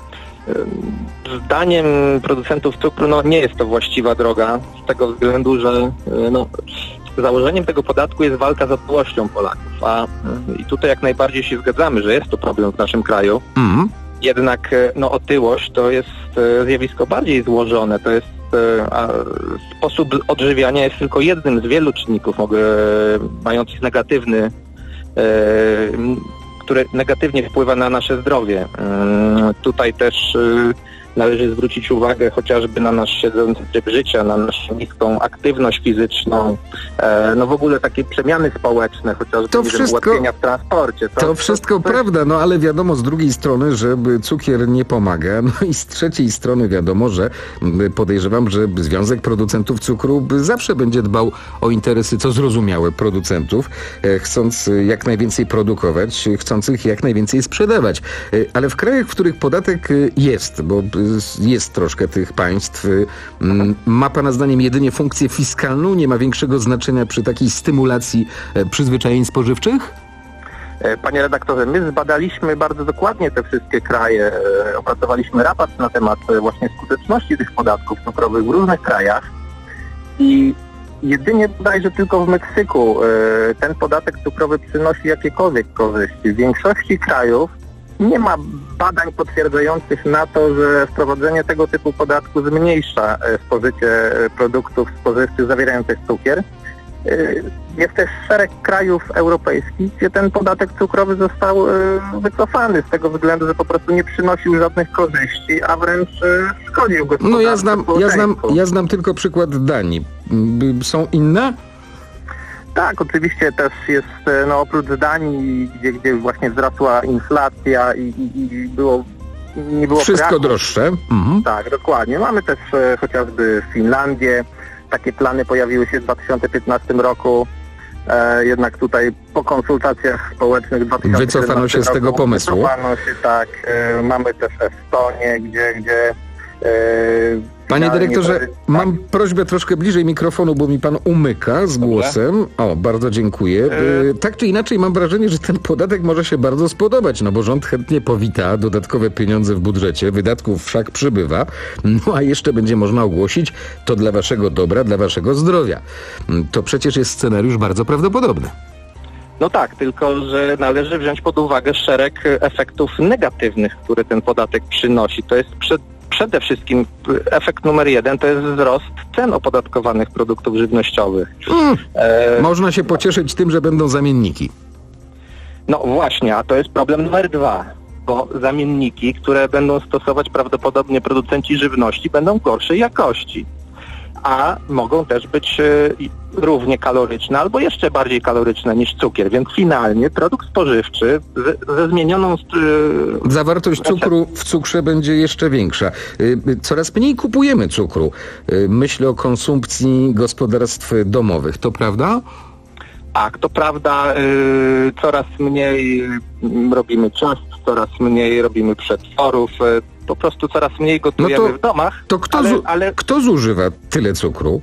Zdaniem producentów cukru no, nie jest to właściwa droga, z tego względu, że no, założeniem tego podatku jest walka z otyłością Polaków, a i tutaj jak najbardziej się zgadzamy, że jest to problem w naszym kraju. Mm. Jednak no, otyłość to jest zjawisko bardziej złożone, to jest a sposób odżywiania jest tylko jednym z wielu czynników mających negatywny, który negatywnie wpływa na nasze zdrowie. Tutaj też należy zwrócić uwagę chociażby na nasz siedzący tryb życia, na naszą niską aktywność fizyczną, no w ogóle takie przemiany społeczne, chociażby to nie wszystko, wiem, ułatwienia w transporcie. To, to wszystko to, to... prawda, no ale wiadomo z drugiej strony, że cukier nie pomaga, no i z trzeciej strony wiadomo, że podejrzewam, że Związek Producentów Cukru zawsze będzie dbał o interesy, co zrozumiałe, producentów, chcąc jak najwięcej produkować, chcąc ich jak najwięcej sprzedawać. Ale w krajach, w których podatek jest, bo jest troszkę tych państw. Ma pana zdaniem jedynie funkcję fiskalną? Nie ma większego znaczenia przy takiej stymulacji przyzwyczajeń spożywczych? Panie redaktorze, my zbadaliśmy bardzo dokładnie te wszystkie kraje. Opracowaliśmy raport na temat właśnie skuteczności tych podatków cukrowych w różnych krajach i jedynie bodajże tylko w Meksyku ten podatek cukrowy przynosi jakiekolwiek korzyści. W większości krajów nie ma badań potwierdzających na to, że wprowadzenie tego typu podatku zmniejsza spożycie produktów spożywczych zawierających cukier. Jest też szereg krajów europejskich, gdzie ten podatek cukrowy został wycofany z tego względu, że po prostu nie przynosił żadnych korzyści, a wręcz szkodził gospodarce. No ja znam, ja znam, ja znam tylko przykład Danii. Są inne? Tak, oczywiście też jest, no oprócz Danii, gdzie, gdzie właśnie wzrosła inflacja i, i, i było nie było wszystko braku. droższe. Mhm. Tak, dokładnie. Mamy też e, chociażby Finlandię. Takie plany pojawiły się w dwa tysiące piętnastym roku. E, jednak tutaj po konsultacjach społecznych w dwa tysiące siedemnastym wycofano się z tego pomysłu. Wycofano się, tak. E, mamy też Estonię, gdzie... gdzie e, Panie dyrektorze, tak. mam prośbę troszkę bliżej mikrofonu, bo mi pan umyka z głosem. O, bardzo dziękuję. Yy, tak czy inaczej mam wrażenie, że ten podatek może się bardzo spodobać, no bo rząd chętnie powita dodatkowe pieniądze w budżecie, wydatków wszak przybywa, no a jeszcze będzie można ogłosić to dla waszego dobra, dla waszego zdrowia. To przecież jest scenariusz bardzo prawdopodobny. No tak, tylko że należy wziąć pod uwagę szereg efektów negatywnych, które ten podatek przynosi. To jest przed Przede wszystkim efekt numer jeden to jest wzrost cen opodatkowanych produktów żywnościowych. Mm, e... Można się pocieszyć tym, że będą zamienniki. No właśnie, a to jest problem numer dwa, bo zamienniki, które będą stosować prawdopodobnie producenci żywności, będą gorszej jakości. A mogą też być y, równie kaloryczne albo jeszcze bardziej kaloryczne niż cukier, więc finalnie produkt spożywczy z, ze zmienioną... Y, Zawartość cukru w cukrze będzie jeszcze większa. Y, coraz mniej kupujemy cukru. Y, myślę o konsumpcji gospodarstw domowych. To prawda? Tak, to prawda. Y, coraz mniej y, robimy ciast, coraz mniej robimy przetworów, y, po prostu coraz mniej gotujemy no to, w domach. To kto, ale, zu, ale... kto zużywa tyle cukru?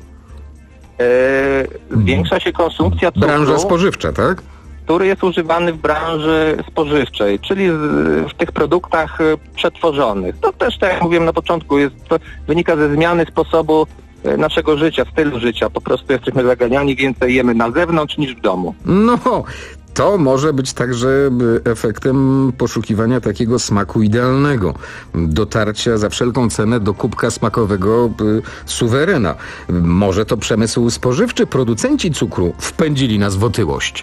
Yy, zwiększa się konsumpcja cukru. Branża spożywcza, tak? Który jest używany w branży spożywczej, czyli w tych produktach przetworzonych. To też, tak jak mówiłem na początku, jest, wynika ze zmiany sposobu naszego życia, stylu życia. Po prostu jesteśmy zaganiani, więcej jemy na zewnątrz niż w domu. No, to może być także efektem poszukiwania takiego smaku idealnego. Dotarcia za wszelką cenę do kubka smakowego suwerena. Może to przemysł spożywczy, producenci cukru wpędzili nas w otyłość.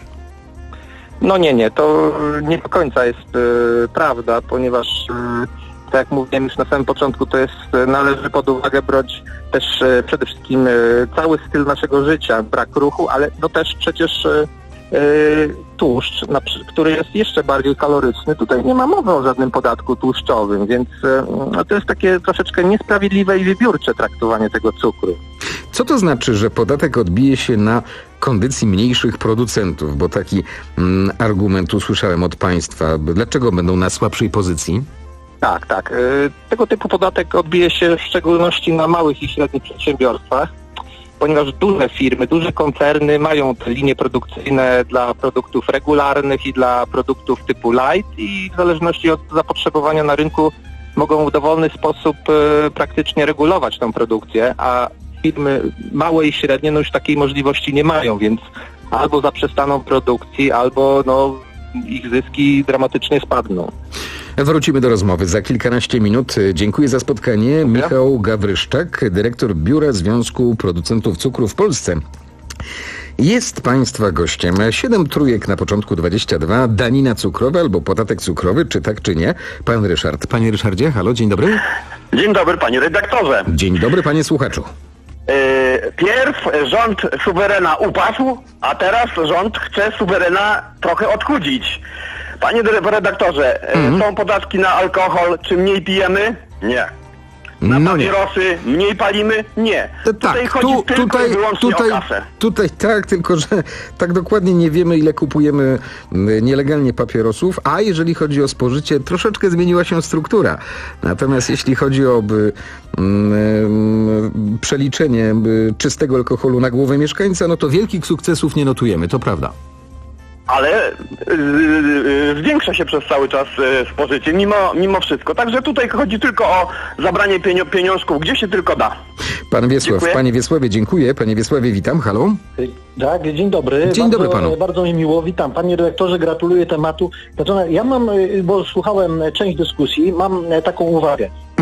No nie, nie, to nie do końca jest y, prawda, ponieważ y, tak jak mówiłem już na samym początku, to jest, należy pod uwagę brać też y, przede wszystkim y, cały styl naszego życia, brak ruchu, ale no też przecież y, y, tłuszcz, na, który jest jeszcze bardziej kaloryczny. Tutaj nie ma mowy o żadnym podatku tłuszczowym, więc y, no to jest takie troszeczkę niesprawiedliwe i wybiórcze traktowanie tego cukru. Co to znaczy, że podatek odbije się na kondycji mniejszych producentów? Bo taki mm, argument usłyszałem od państwa. Dlaczego będą na słabszej pozycji? Tak, tak. Y, tego typu podatek odbije się w szczególności na małych i średnich przedsiębiorstwach, ponieważ duże firmy, duże koncerny mają te linie produkcyjne dla produktów regularnych i dla produktów typu light i w zależności od zapotrzebowania na rynku mogą w dowolny sposób y, praktycznie regulować tą produkcję, a firmy małe i średnie no już takiej możliwości nie mają, więc albo zaprzestaną produkcji, albo no, ich zyski dramatycznie spadną. Wrócimy do rozmowy za kilkanaście minut. Dziękuję za spotkanie. Dziękuję. Michał Gawryszczak, dyrektor Biura Związku Producentów Cukru w Polsce, jest państwa gościem. Siedem trójek na początku dwadzieścia dwa. Danina cukrowa albo podatek cukrowy, czy tak, czy nie? Pan Ryszard. Panie Ryszardzie, halo, dzień dobry. Dzień dobry, panie redaktorze. Dzień dobry, panie słuchaczu. Yy, pierw rząd suwerena upadł, a teraz rząd chce suwerena trochę odchudzić. Panie redaktorze, mm. są podatki na alkohol, czy mniej pijemy? Nie. Na no papierosy nie. mniej palimy? Nie. To tutaj tak, chodzi tu, tylko tutaj, i wyłącznie tutaj, o kasę. Tutaj tak, tylko że tak dokładnie nie wiemy, ile kupujemy nielegalnie papierosów, a jeżeli chodzi o spożycie, troszeczkę zmieniła się struktura. Natomiast jeśli chodzi o by, um, przeliczenie by, czystego alkoholu na głowę mieszkańca, no to wielkich sukcesów nie notujemy, to prawda. Ale yy, zwiększa się przez cały czas yy, spożycie, mimo, mimo wszystko. Także tutaj chodzi tylko o zabranie pienio- pieniążków, gdzie się tylko da. Pan Wiesław, dziękuję. Panie Wiesławie, dziękuję. Panie Wiesławie, witam, halo. Tak, dzień dobry. Dzień bardzo, dobry panu. Bardzo mi miło, witam. Panie redaktorze, gratuluję tematu. Ja mam, bo słuchałem część dyskusji, mam taką uwagę.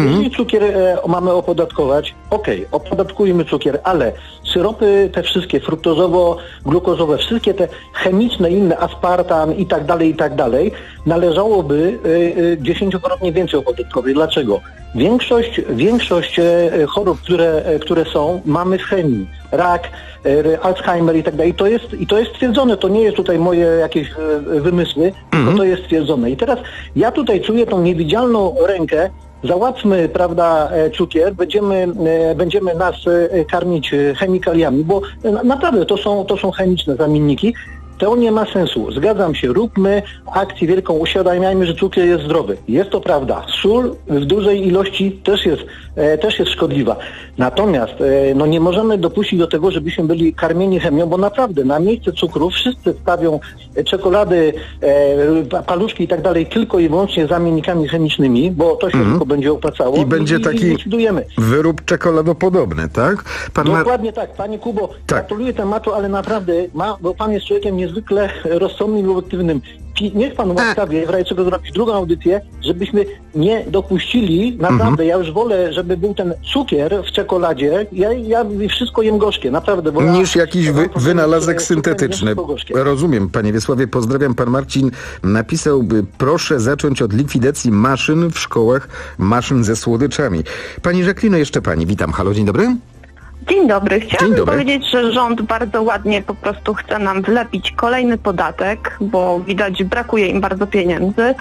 Mhm. Jeżeli cukier e, mamy opodatkować, okej, okay, opodatkujmy cukier, ale syropy te wszystkie, fruktozowo-glukozowe, wszystkie te chemiczne, inne, aspartam i tak dalej, i tak dalej, należałoby e, e, dziesięciokrotnie więcej opodatkować. Dlaczego? Większość, większość e, chorób, które, e, które są, mamy w chemii. Rak, e, Alzheimer i tak dalej. I to jest, i to jest stwierdzone, to nie jest tutaj moje jakieś e, wymysły, mhm. tylko to jest stwierdzone. I teraz ja tutaj czuję tą niewidzialną rękę, załatwmy, prawda, cukier, będziemy, będziemy nas karmić chemikaliami, bo naprawdę to są, to są chemiczne zamienniki. To nie ma sensu. Zgadzam się, róbmy akcję wielką, uświadamiajmy, że cukier jest zdrowy. Jest to prawda. Sól w dużej ilości też jest, e, też jest szkodliwa. Natomiast e, no nie możemy dopuścić do tego, żebyśmy byli karmieni chemią, bo naprawdę na miejsce cukru wszyscy stawią czekolady, e, paluszki i tak dalej tylko i wyłącznie zamiennikami chemicznymi, bo to się mm. tylko będzie opłacało. I będzie i, taki i wyrób czekoladopodobny, tak? Pan Dokładnie ma... tak. Panie Kubo, tak. Gratuluję tematu, ale naprawdę ma, bo pan jest człowiekiem niezwykle rozsądnym i obiektywnym. Niech pan łaskawie w razie czego zrobić drugą audycję, żebyśmy nie dopuścili, naprawdę, mhm. ja już wolę, żeby był ten cukier w czekoladzie, ja, ja wszystko jem gorzkie, naprawdę. Bo niż ja, jakiś wy, wynalazek syntetyczny. Rozumiem, panie Wiesławie, pozdrawiam. Pan Marcin napisał, by proszę zacząć od likwidacji maszyn w szkołach, maszyn ze słodyczami. Pani Jacqueline, jeszcze pani, witam. Halo, dzień dobry. Dzień dobry. Chciałabym Dzień dobry. powiedzieć, że rząd bardzo ładnie po prostu chce nam wlepić kolejny podatek, bo widać brakuje im bardzo pieniędzy,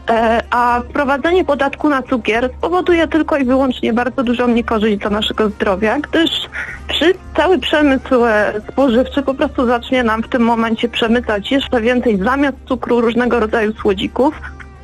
a wprowadzenie podatku na cukier spowoduje tylko i wyłącznie bardzo dużą niekorzyść dla naszego zdrowia, gdyż przy, cały przemysł spożywczy po prostu zacznie nam w tym momencie przemycać jeszcze więcej zamiast cukru różnego rodzaju słodzików,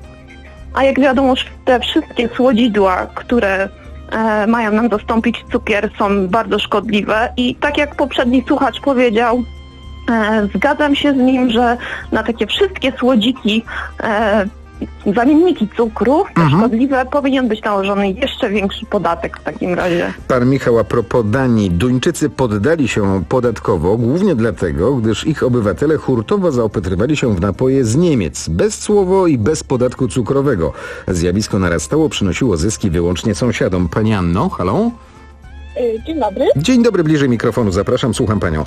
a jak wiadomo te wszystkie słodzidła, które E, mają nam zastąpić cukier, są bardzo szkodliwe i tak jak poprzedni słuchacz powiedział, e, zgadzam się z nim, że na takie wszystkie słodziki, e, zamienniki cukru, te mhm. szkodliwe, powinien być nałożony jeszcze większy podatek w takim razie. Pan Michał, a propos Danii, Duńczycy poddali się podatkowo głównie dlatego, gdyż ich obywatele hurtowo zaopatrywali się w napoje z Niemiec, bez cłowo i bez podatku cukrowego. Zjawisko narastało, przynosiło zyski wyłącznie sąsiadom. Pani Anno, halo? Dzień dobry. Dzień dobry, bliżej mikrofonu, zapraszam, słucham panią.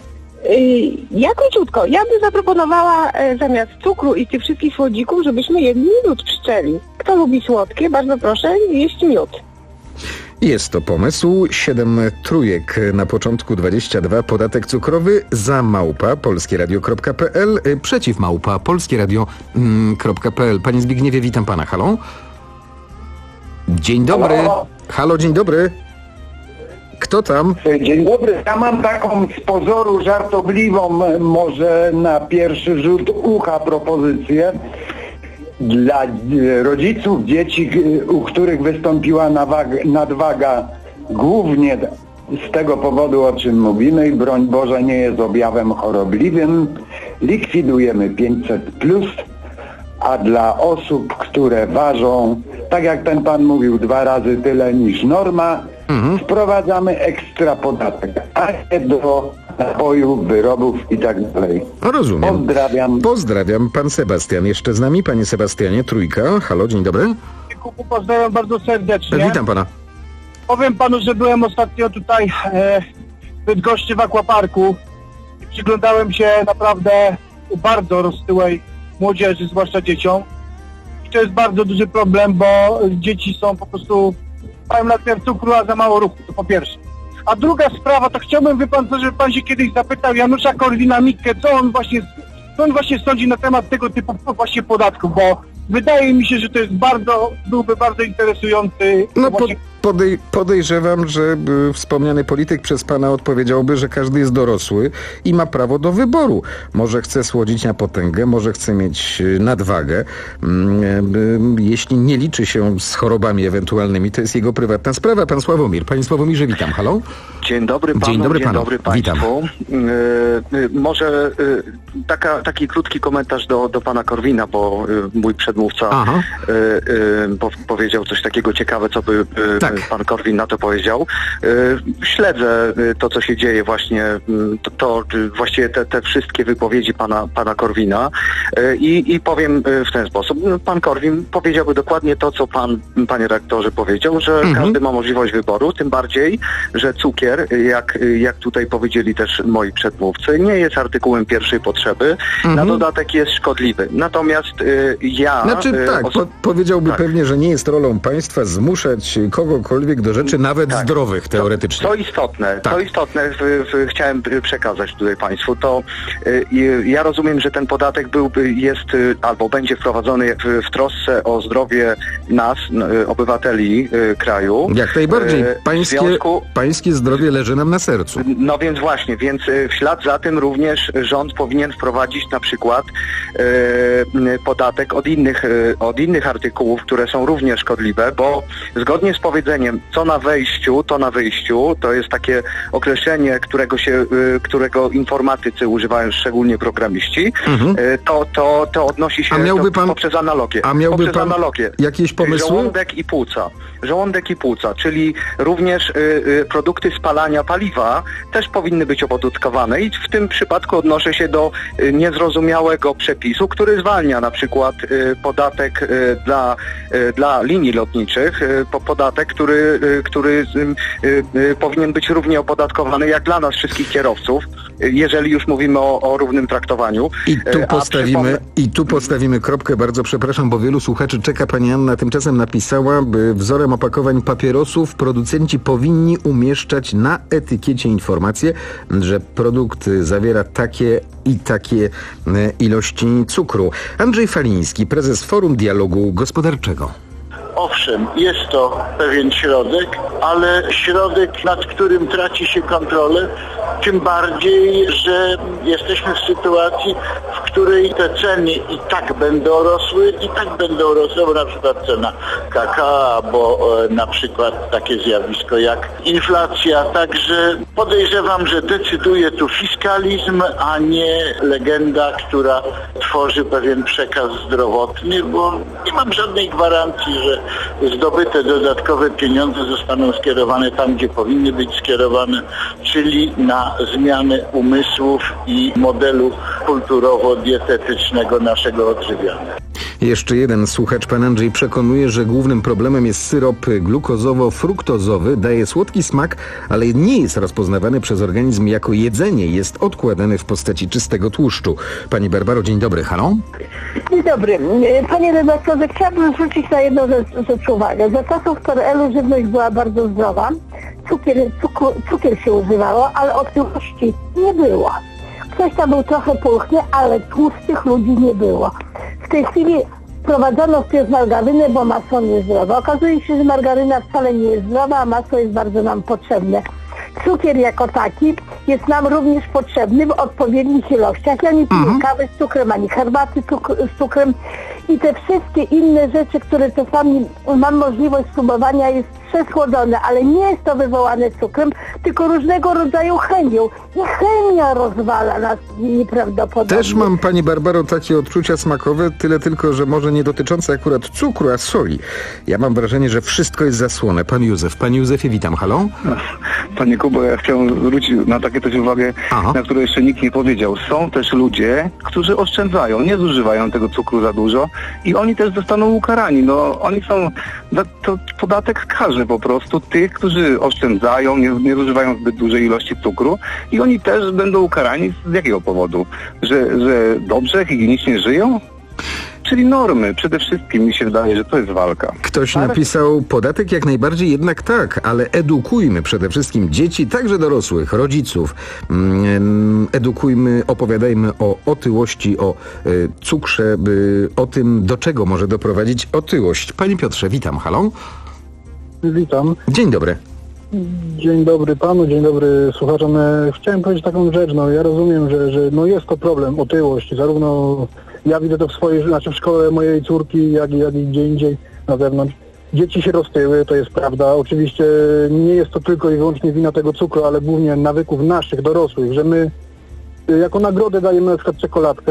Ja króciutko, ja bym zaproponowała e, zamiast cukru i tych wszystkich słodzików, żebyśmy jedli miód pszczeli. Kto lubi słodkie, bardzo proszę jeść miód. Jest to pomysł. Siedem trójek na początku, dwadzieścia dwa. Podatek cukrowy za małpa polskieradio kropka p l, przeciw małpa polskieradio kropka p l. Panie Zbigniewie, witam pana. Halo? Dzień dobry. Halo, Halo dzień dobry. Kto tam? Dzień dobry. Ja mam taką z pozoru żartobliwą, może na pierwszy rzut ucha propozycję dla rodziców dzieci, u których wystąpiła nadwaga, głównie z tego powodu, o czym mówimy, i broń Boże nie jest objawem chorobliwym. Likwidujemy pięćset plus, a dla osób, które ważą, tak jak ten pan mówił, dwa razy tyle niż norma, mhm. wprowadzamy ekstra podatek, a nie do napojów, wyrobów i tak dalej. Rozumiem. Pozdrawiam. Pozdrawiam. Pan Sebastian jeszcze z nami. Panie Sebastianie, trójka. Halo, dzień dobry. Pozdrawiam bardzo serdecznie. Witam pana. Powiem panu, że byłem ostatnio tutaj e, w Bydgoszczy w Aquaparku i przyglądałem się naprawdę bardzo roztyłej młodzieży, zwłaszcza dzieciom. I to jest bardzo duży problem, bo dzieci są po prostu, mają nadmiar cukru, a za mało ruchu, to po pierwsze. A druga sprawa, to chciałbym, wie pan co, żeby pan się kiedyś zapytał Janusza Korwina-Mikke, co on właśnie, co on właśnie sądzi na temat tego typu właśnie podatków, bo wydaje mi się, że to jest bardzo, byłby bardzo interesujący. No właśnie... podej- podejrzewam, że y, wspomniany polityk przez pana odpowiedziałby, że każdy jest dorosły i ma prawo do wyboru. Może chce słodzić na potęgę, może chce mieć y, nadwagę. Y, y, jeśli nie liczy się z chorobami ewentualnymi, to jest jego prywatna sprawa. Pan Sławomir. Panie Sławomirze, witam. Halo? Dzień dobry panu, dzień dobry, dzień panu. dobry państwu. Witam. Y, y, może y, taka, taki krótki komentarz do, do pana Korwina, bo y, mój przedmówca y, y, po, powiedział coś takiego ciekawe, co by y, tak. pan Korwin na to powiedział. Śledzę to, co się dzieje właśnie, to, to właściwie te, te wszystkie wypowiedzi pana, pana Korwina i, i powiem w ten sposób. Pan Korwin powiedziałby dokładnie to, co pan, panie rektorze powiedział, że mhm. każdy ma możliwość wyboru, tym bardziej, że cukier, jak, jak tutaj powiedzieli też moi przedmówcy, nie jest artykułem pierwszej potrzeby, mhm. na dodatek jest szkodliwy. Natomiast y, ja... Znaczy y, tak, po, powiedziałby tak. pewnie, że nie jest rolą państwa zmuszać kogokolwiek do rzeczy nawet tak. zdrowych teoretycznie. To, to istotne, tak. to istotne w, w, chciałem przekazać tutaj państwu. To y, ja rozumiem, że ten podatek byłby, jest y, albo będzie wprowadzony w, w trosce o zdrowie nas, y, obywateli y, kraju. Jak najbardziej. Y, pańskie, związku... pańskie zdrowie leży nam na sercu. No więc właśnie, więc y, w ślad za tym również rząd powinien wprowadzić na przykład y, podatek od innych, y, od innych artykułów, które są również szkodliwe, bo zgodnie z powiedzeniem co na wejściu, to na wyjściu, to jest takie określenie, którego się, y, którego informatycy używają, szczególnie programiści, mhm. y, to, to, to odnosi się a miałby to, pan, poprzez analogię. A miałby poprzez pan analogię. jakieś pomysły? Żołądek i płuca. Żołądek i płuca, czyli również y, y, produkty spalania paliwa też powinny być opodatkowane i w tym przypadku odnoszę się do y, niezrozumiałego przepisu, który zwalnia na przykład y, podatek y, dla, y, dla linii lotniczych, y, po, podatek, który, y, który y, y, powinien być równie opodatkowany jak dla nas wszystkich kierowców, y, jeżeli już mówimy o, o równym traktowaniu. I tu postawimy, przypomnę... i tu postawimy kropkę, bardzo przepraszam, bo wielu słuchaczy czeka. Pani Anna tymczasem napisała, by wzorem opakowań papierosów producenci powinni umieszczać na etykiecie informację, że produkt zawiera takie i takie ilości cukru. Andrzej Faliński, prezes Forum Dialogu Gospodarczego. Owszem, jest to pewien środek, ale środek, nad którym traci się kontrolę, tym bardziej, że jesteśmy w sytuacji, w której te ceny i tak będą rosły, i tak będą rosły, bo na przykład cena kakao, albo e, na przykład takie zjawisko jak inflacja. Także podejrzewam, że decyduje tu fiskalizm, a nie legenda, która tworzy pewien przekaz zdrowotny, bo nie mam żadnej gwarancji, że zdobyte dodatkowe pieniądze zostaną skierowane tam, gdzie powinny być skierowane, czyli na zmianę umysłów i modelu kulturowo-dietetycznego naszego odżywiania. Jeszcze jeden słuchacz, pan Andrzej, przekonuje, że głównym problemem jest syrop glukozowo-fruktozowy. Daje słodki smak, ale nie jest rozpoznawany przez organizm jako jedzenie. Jest odkładany w postaci czystego tłuszczu. Pani Barbaro, dzień dobry. Halo? Dzień dobry. Panie redaktorze, chciałabym zwrócić na jedną rzecz, rzecz uwagę. Za czasów P R L-u żywność była bardzo zdrowa. Cukier, cukru, cukier się używało, ale otyłości nie było. Ktoś tam był trochę pulchny, ale tłustych ludzi nie było. W tej chwili wprowadzono wpierw margarynę, bo masło niezdrowe. Okazuje się, że margaryna wcale nie jest zdrowa, a masło jest bardzo nam potrzebne. Cukier jako taki jest nam również potrzebny w odpowiednich ilościach. Ja nie piję mhm. kawy z cukrem, ani herbaty z cukrem i te wszystkie inne rzeczy, które czasami mam możliwość spróbowania, jest przesłodzone, ale nie jest to wywołane cukrem, tylko różnego rodzaju chemią. I chemia rozwala nas nieprawdopodobnie. Też mam, pani Barbaro, takie odczucia smakowe, tyle tylko, że może nie dotyczące akurat cukru, a soli. Ja mam wrażenie, że wszystko jest zasłone. Pan Józef. Panie Józefie, witam. Halo? Panie Kubo, ja chciałem zwrócić na takie też uwagę, Aha. na które jeszcze nikt nie powiedział. Są też ludzie, którzy oszczędzają, nie zużywają tego cukru za dużo i oni też zostaną ukarani. No, oni są, to podatek karze po prostu tych, którzy oszczędzają, nie, nie zużywają zbyt dużej ilości cukru i oni też będą ukarani z jakiego powodu? Że, że dobrze, higienicznie żyją? Czyli normy. Przede wszystkim mi się wydaje, że to jest walka. Ktoś napisał, podatek jak najbardziej jednak tak, ale edukujmy przede wszystkim dzieci, także dorosłych, rodziców. Edukujmy, opowiadajmy o otyłości, o y, cukrze, y, o tym, do czego może doprowadzić otyłość. Panie Piotrze, witam. Halo? Witam. Dzień dobry. Dzień dobry panu, dzień dobry słuchaczom. Chciałem powiedzieć taką rzecz, no ja rozumiem, że, że no jest to problem, otyłość, zarówno ja widzę to w swojej, znaczy w szkole mojej córki, jak i, jak i gdzie indziej na zewnątrz. Dzieci się roztyły, to jest prawda. Oczywiście nie jest to tylko i wyłącznie wina tego cukru, ale głównie nawyków naszych, dorosłych, że my jako nagrodę dajemy na przykład czekoladkę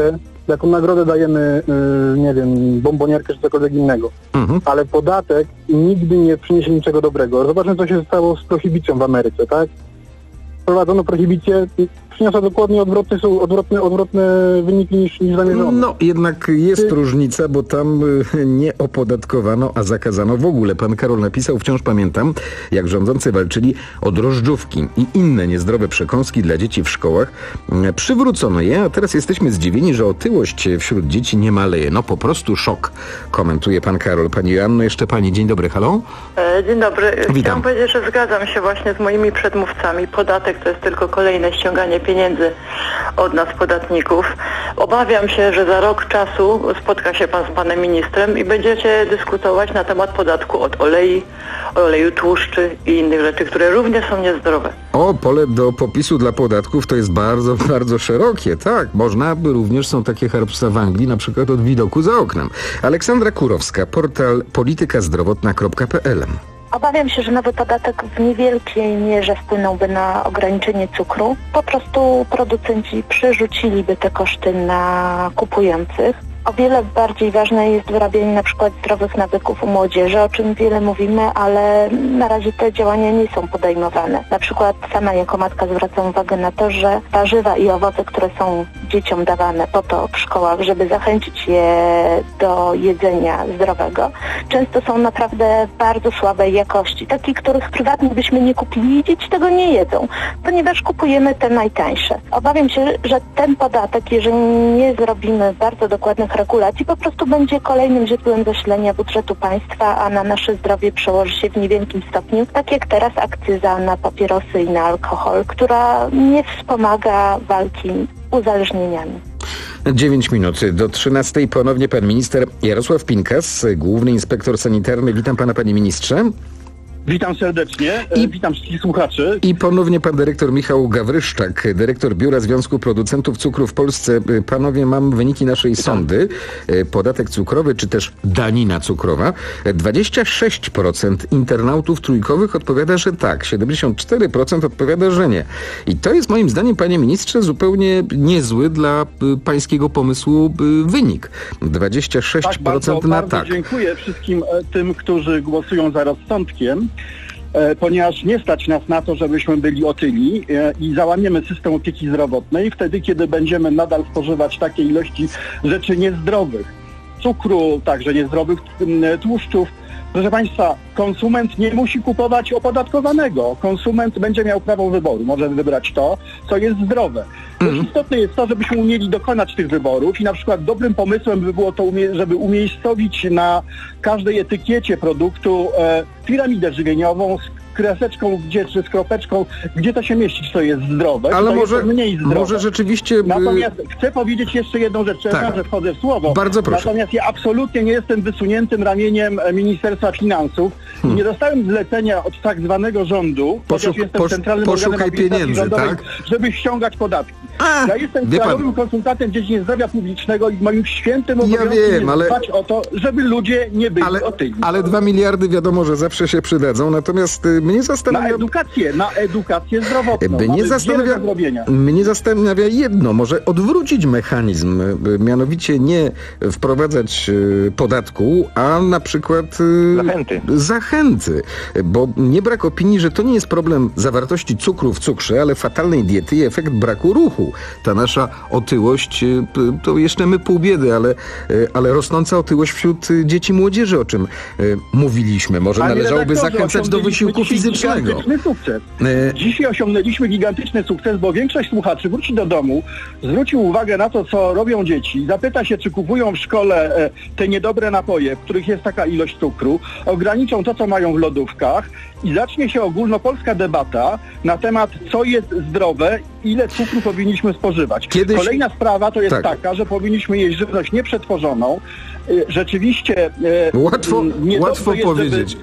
Jaką nagrodę dajemy, yy, nie wiem, bombonierkę czy cokolwiek innego. Mhm. Ale podatek nigdy nie przyniesie niczego dobrego. Zobaczmy, co się stało z prohibicją w Ameryce, tak? Wprowadzono prohibicję i przyniosła dokładnie odwrotne, są odwrotne, odwrotne wyniki niż, niż zamierzone. No, jednak jest Ty... różnica, bo tam nie opodatkowano, a zakazano w ogóle. Pan Karol napisał, wciąż pamiętam, jak rządzący walczyli o drożdżówki i inne niezdrowe przekąski dla dzieci w szkołach. Przywrócono je, a teraz jesteśmy zdziwieni, że otyłość wśród dzieci nie maleje. No po prostu szok, komentuje pan Karol. Pani Joanno, jeszcze pani. Dzień dobry, halo? Dzień dobry. Witam. Chciałam powiedzieć, że zgadzam się właśnie z moimi przedmówcami. Podatek to jest tylko kolejne ściąganie pieniędzy od nas, podatników. Obawiam się, że za rok czasu spotka się pan z panem ministrem i będziecie dyskutować na temat podatku od olei, oleju tłuszczy i innych rzeczy, które również są niezdrowe. O, pole do popisu dla podatków to jest bardzo, bardzo szerokie. Tak, można, by również są takie herbstwa w Anglii, na przykład od widoku za oknem. Aleksandra Kurowska, portal polityka zdrowotna kropka p l. Obawiam się, że nowy podatek w niewielkiej mierze wpłynąłby na ograniczenie cukru. Po prostu producenci przerzuciliby te koszty na kupujących. O wiele bardziej ważne jest wyrabianie na przykład zdrowych nawyków u młodzieży, o czym wiele mówimy, ale na razie te działania nie są podejmowane. Na przykład sama jako matka zwracam uwagę na to, że warzywa i owoce, które są dzieciom dawane po to w szkołach, żeby zachęcić je do jedzenia zdrowego, często są naprawdę bardzo słabej jakości. Takich, których prywatnie byśmy nie kupili i dzieci tego nie jedzą, ponieważ kupujemy te najtańsze. Obawiam się, że ten podatek, jeżeli nie zrobimy bardzo dokładnych regulacji, po prostu będzie kolejnym źródłem zasilenia budżetu państwa, a na nasze zdrowie przełoży się w niewielkim stopniu, tak jak teraz akcyza na papierosy i na alkohol, która nie wspomaga walki z uzależnieniami. dziewięć minut do trzynastej. Ponownie pan minister Jarosław Pinkas, główny inspektor sanitarny. Witam pana, panie ministrze. Witam serdecznie, I, witam wszystkich słuchaczy. I ponownie pan dyrektor Michał Gawryszczak, dyrektor Biura Związku Producentów Cukru w Polsce. Panowie, mam wyniki naszej sondy. Podatek cukrowy, czy też danina cukrowa. dwadzieścia sześć procent internautów trójkowych odpowiada, że tak. siedemdziesiąt cztery procent odpowiada, że nie. I to jest moim zdaniem, panie ministrze, zupełnie niezły dla pańskiego pomysłu wynik. dwadzieścia sześć procent tak, bardzo, na bardzo tak. Dziękuję wszystkim tym, którzy głosują za rozsądkiem, ponieważ nie stać nas na to, żebyśmy byli otyli i załamiemy system opieki zdrowotnej wtedy, kiedy będziemy nadal spożywać takie ilości rzeczy niezdrowych. Cukru, także niezdrowych tłuszczów. Proszę państwa, konsument nie musi kupować opodatkowanie. Konsument będzie miał prawo wyboru. Może wybrać to, co jest zdrowe. Mm. Istotne jest to, żebyśmy umieli dokonać tych wyborów i na przykład dobrym pomysłem by było to, żeby umiejscowić na każdej etykiecie produktu e, piramidę żywieniową z kreseczką gdzie, czy z kropeczką, gdzie to się mieści, czy to jest zdrowe, ale czy to może, jest mniej zdrowe. Może rzeczywiście... Natomiast chcę powiedzieć jeszcze jedną rzecz, tak. że wchodzę w słowo. Bardzo proszę. Natomiast ja absolutnie nie jestem wysuniętym ramieniem Ministerstwa Finansów hmm. i nie dostałem zlecenia od tak zwanego rządu, Poszuk, chociaż jestem posz, centralnym poszukaj pieniędzy, rządowej, tak? żeby ściągać podatki. A, ja jestem krajowym konsultantem w dziedzinie zdrowia publicznego i moim świętym obowiązkiem ja wiem, jest ale... dbać o to, żeby ludzie nie byli ale, otyli. Ale dwa miliardy wiadomo, że zawsze się przydadzą, natomiast y, mnie zastanawia... Na edukację, na edukację zdrowotną. Mnie zastanawia, mnie zastanawia jedno, może odwrócić mechanizm, y, mianowicie nie wprowadzać y, podatku, a na przykład y, zachęty. zachęty, bo nie brak opinii, że to nie jest problem zawartości cukru w cukrze, ale fatalnej diety i efekt braku ruchu. Ta nasza otyłość, to jeszcze my pół biedy, ale, ale rosnąca otyłość wśród dzieci i młodzieży, o czym mówiliśmy. Może Panie należałoby zachęcać do wysiłku fizycznego. Gigantyczny sukces. E... Dzisiaj osiągnęliśmy gigantyczny sukces, bo większość słuchaczy wróci do domu, zwróci uwagę na to, co robią dzieci, zapyta się, czy kupują w szkole e, te niedobre napoje, w których jest taka ilość cukru, ograniczą to, co mają w lodówkach i zacznie się ogólnopolska debata na temat, co jest zdrowe, ile cukru powinniśmy spożywać. Kiedyś... Kolejna sprawa to jest tak. taka, że powinniśmy jeść żywność nieprzetworzoną. Rzeczywiście łatwo, łatwo jest, powiedzieć.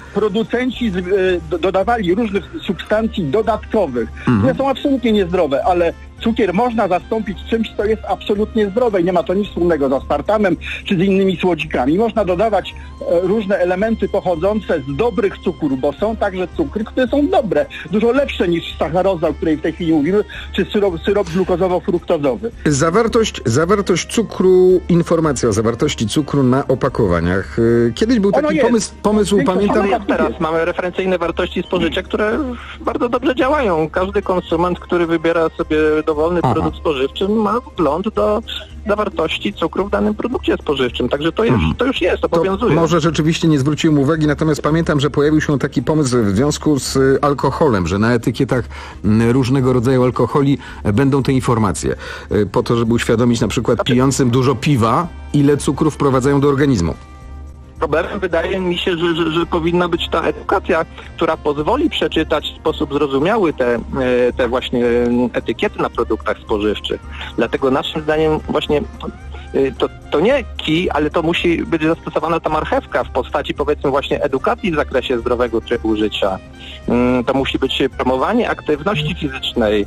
Producenci dodawali różnych substancji dodatkowych, mm. które są absolutnie niezdrowe, ale cukier można zastąpić czymś, co jest absolutnie zdrowe i nie ma to nic wspólnego z aspartamem czy z innymi słodzikami. Można dodawać e, różne elementy pochodzące z dobrych cukrów, bo są także cukry, które są dobre, dużo lepsze niż sacharoza, o której w tej chwili mówimy, czy syrop, syrop glukozowo-fruktozowy. Zawartość, zawartość cukru, informacja o zawartości cukru na opakowaniach. Kiedyś był taki pomysł, pomysł pamiętam... Teraz mamy referencyjne wartości spożycia, które bardzo dobrze działają. Każdy konsument, który wybiera sobie dowolny Aha. produkt spożywczy, ma wgląd do zawartości cukru w danym produkcie spożywczym. Także to, jest, hmm. to już jest, obowiązuje. To może rzeczywiście nie zwróciłem uwagi, natomiast pamiętam, że pojawił się taki pomysł w związku z alkoholem, że na etykietach różnego rodzaju alkoholi będą te informacje. Po to, żeby uświadomić na przykład pijącym dużo piwa, ile cukru wprowadzają do organizmu. Problemem wydaje mi się, że, że, że powinna być ta edukacja, która pozwoli przeczytać w sposób zrozumiały te, te właśnie etykiety na produktach spożywczych. Dlatego naszym zdaniem właśnie to, to nie kij, ale to musi być zastosowana ta marchewka w postaci powiedzmy właśnie edukacji w zakresie zdrowego trybu życia. To musi być promowanie aktywności fizycznej.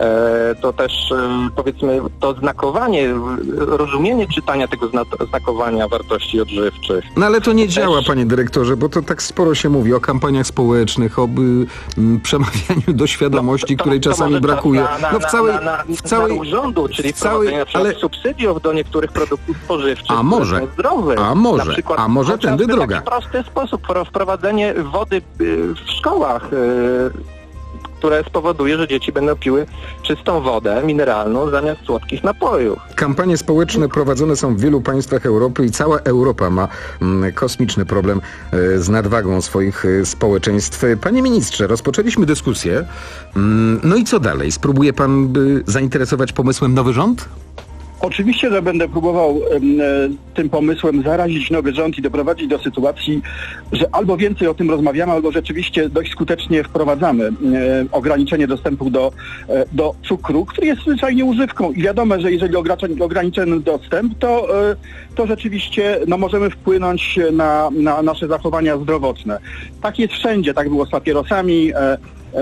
To też powiedzmy to znakowanie, rozumienie czytania tego znakowania wartości odżywczych. No ale to nie też... działa, panie dyrektorze, bo to tak sporo się mówi o kampaniach społecznych, o y, m, przemawianiu do świadomości, no, to, której to czasami brakuje. Na, na, no w całej, na, na, w całej na urządu, czyli całej, na ale... subsydiów do niektórych produktów spożywczych. A może, zdrowych. a może, na przykład, a może tędy droga. W taki prosty sposób wprowadzenie wody w szkołach, które spowoduje, że dzieci będą piły czystą wodę mineralną zamiast słodkich napojów. Kampanie społeczne prowadzone są w wielu państwach Europy i cała Europa ma mm, kosmiczny problem y, z nadwagą swoich y, społeczeństw. Panie ministrze, rozpoczęliśmy dyskusję. Mm, no i co dalej? Spróbuje pan y, zainteresować pomysłem nowy rząd? Oczywiście, że będę próbował e, tym pomysłem zarazić nowy rząd i doprowadzić do sytuacji, że albo więcej o tym rozmawiamy, albo rzeczywiście dość skutecznie wprowadzamy e, ograniczenie dostępu do, e, do cukru, który jest zwyczajnie używką. I wiadomo, że jeżeli ograniczymy dostęp, to, e, to rzeczywiście no, możemy wpłynąć na, na nasze zachowania zdrowotne. Tak jest wszędzie, tak było z papierosami. E,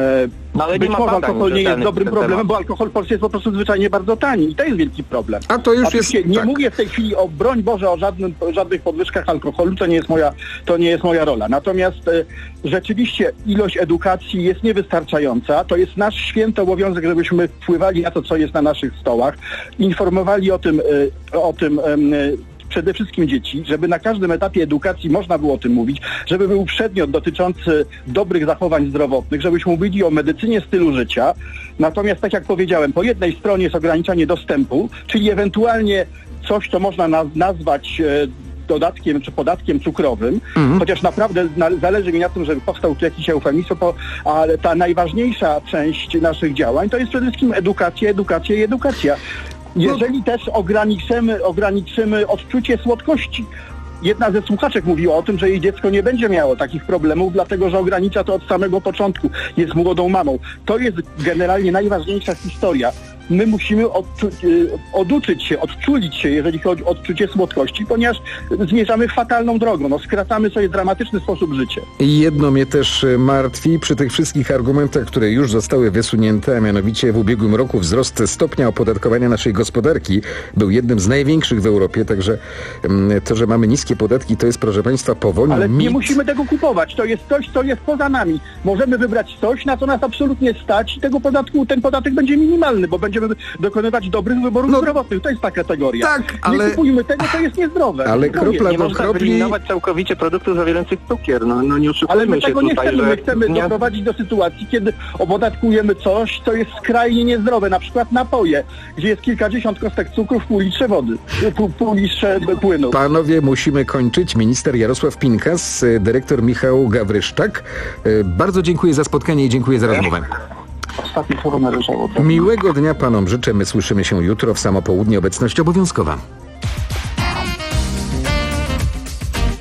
No ale Być nie ma może badań, alkohol nie jest dobrym problemem, temat. bo alkohol w Polsce jest po prostu zwyczajnie bardzo tani i to jest wielki problem. A to już Oczywiście jest... nie tak. mówię w tej chwili o, broń Boże, o żadnym, żadnych podwyżkach alkoholu, to nie jest moja, to nie jest moja rola. Natomiast e, rzeczywiście ilość edukacji jest niewystarczająca. To jest nasz święty obowiązek, żebyśmy wpływali na to, co jest na naszych stołach, informowali o tym, e, o tym e, przede wszystkim dzieci, żeby na każdym etapie edukacji można było o tym mówić, żeby był przedmiot dotyczący dobrych zachowań zdrowotnych, żebyśmy mówili o medycynie stylu życia. Natomiast, tak jak powiedziałem, po jednej stronie jest ograniczanie dostępu, czyli ewentualnie coś, co można naz- nazwać e, dodatkiem czy podatkiem cukrowym, mhm. chociaż naprawdę na, zależy mi na tym, żeby powstał tu jakiś eufemizm, bo, ale ta najważniejsza część naszych działań to jest przede wszystkim edukacja, edukacja i edukacja. Jeżeli też ograniczymy, ograniczymy odczucie słodkości. Jedna ze słuchaczek mówiła o tym, że jej dziecko nie będzie miało takich problemów, dlatego że ogranicza to od samego początku. Jest młodą mamą. To jest generalnie najważniejsza historia. My musimy odczu- oduczyć się, odczulić się, jeżeli chodzi o odczucie słodkości, ponieważ zmierzamy fatalną drogą. No, skracamy sobie w dramatyczny sposób życie. I jedno mnie też martwi przy tych wszystkich argumentach, które już zostały wysunięte, a mianowicie w ubiegłym roku wzrost stopnia opodatkowania naszej gospodarki był jednym z największych w Europie, także to, że mamy niskie podatki, to jest, proszę państwa, powoli Ale mit. nie musimy tego kupować. To jest coś, co jest poza nami. Możemy wybrać coś, na co nas absolutnie stać i tego podatku, ten podatek będzie minimalny, bo będziemy dokonywać dobrych wyborów no, zdrowotnych. To jest ta kategoria. Tak, ale... Nie kupujmy tego, to jest niezdrowe. Ale to kropla nie do można kropli... wyeliminować całkowicie produktów zawierających cukier. No, no nie oszukujmy Ale my się tego tutaj, nie chcemy. że... My chcemy nie... doprowadzić do sytuacji, kiedy opodatkujemy coś, co jest skrajnie niezdrowe. Na przykład napoje, gdzie jest kilkadziesiąt kostek cukru w pół litrze wody, pół, pół litrze płynu. Panowie, musimy kończyć. Minister Jarosław Pinkas, dyrektor Michał Gawryszczak. Bardzo dziękuję za spotkanie i dziękuję za rozmowę. Ostatnie słowo należało. Miłego dnia panom życzę. My słyszymy się jutro w samo południe. Obecność obowiązkowa.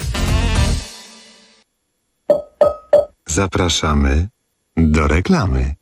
Zapraszamy do reklamy.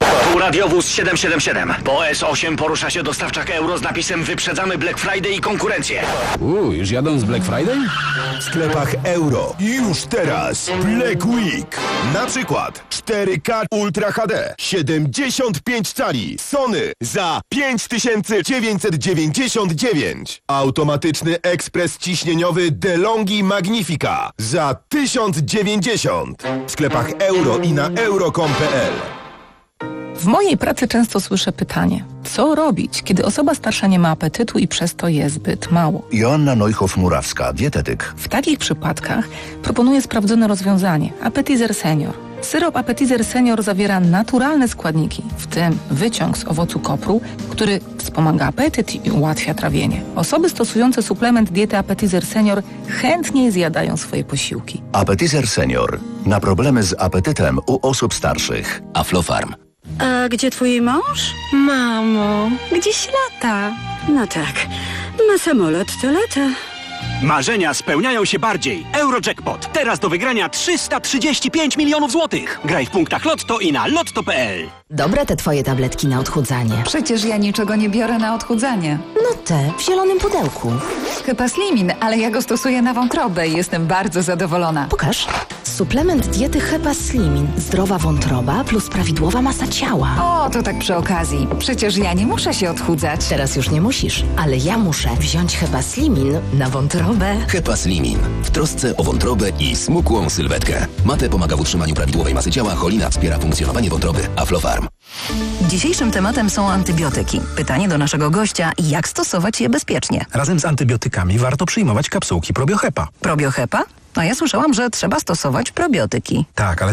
Radiowóz siedem siedem siedem. Po S osiem porusza się dostawczak euro z napisem Wyprzedzamy Black Friday i konkurencję. Uuu, już jadą z Black Friday? W sklepach euro. Już teraz Black Week. Na przykład cztery K Ultra H D siedemdziesiąt pięć cali Sony za pięć tysięcy dziewięćset dziewięćdziesiąt dziewięć. Automatyczny ekspres ciśnieniowy DeLonghi Magnifica za tysiąc dziewięćdziesiąt. W sklepach euro i na euro kropka com kropka p l. W mojej pracy często słyszę pytanie, co robić, kiedy osoba starsza nie ma apetytu i przez to je zbyt mało? Joanna Neuhoff-Murawska, dietetyk. W takich przypadkach proponuję sprawdzone rozwiązanie – Appetizer Senior. Syrop Appetizer Senior zawiera naturalne składniki, w tym wyciąg z owocu kopru, który wspomaga apetyt i ułatwia trawienie. Osoby stosujące suplement diety Appetizer Senior chętniej zjadają swoje posiłki. Appetizer Senior. Na problemy z apetytem u osób starszych. Aflofarm. A gdzie twój mąż? Mamo, gdzieś lata. No tak, ma samolot, to lata. Marzenia spełniają się bardziej. Eurojackpot. Teraz do wygrania trzysta trzydzieści pięć milionów złotych. Graj w punktach Lotto i na lotto kropka p l. Dobre te twoje tabletki na odchudzanie. Przecież ja niczego nie biorę na odchudzanie. No te, w zielonym pudełku. Chyba Slimin, ale ja go stosuję na wątrobę i jestem bardzo zadowolona. Pokaż. Suplement diety Hepa Slimin. Zdrowa wątroba plus prawidłowa masa ciała. O, to tak przy okazji. Przecież ja nie muszę się odchudzać. Teraz już nie musisz, ale ja muszę wziąć Hepa Slimin na wątrobę. Hepa Slimin. W trosce o wątrobę i smukłą sylwetkę. Mate pomaga w utrzymaniu prawidłowej masy ciała, cholina wspiera funkcjonowanie wątroby. Aflofarm. Dzisiejszym tematem są antybiotyki. Pytanie do naszego gościa, jak stosować je bezpiecznie? Razem z antybiotykami warto przyjmować kapsułki Probiohepa. Probiohepa? A ja słyszałam, że trzeba stosować probiotyki. Tak, ale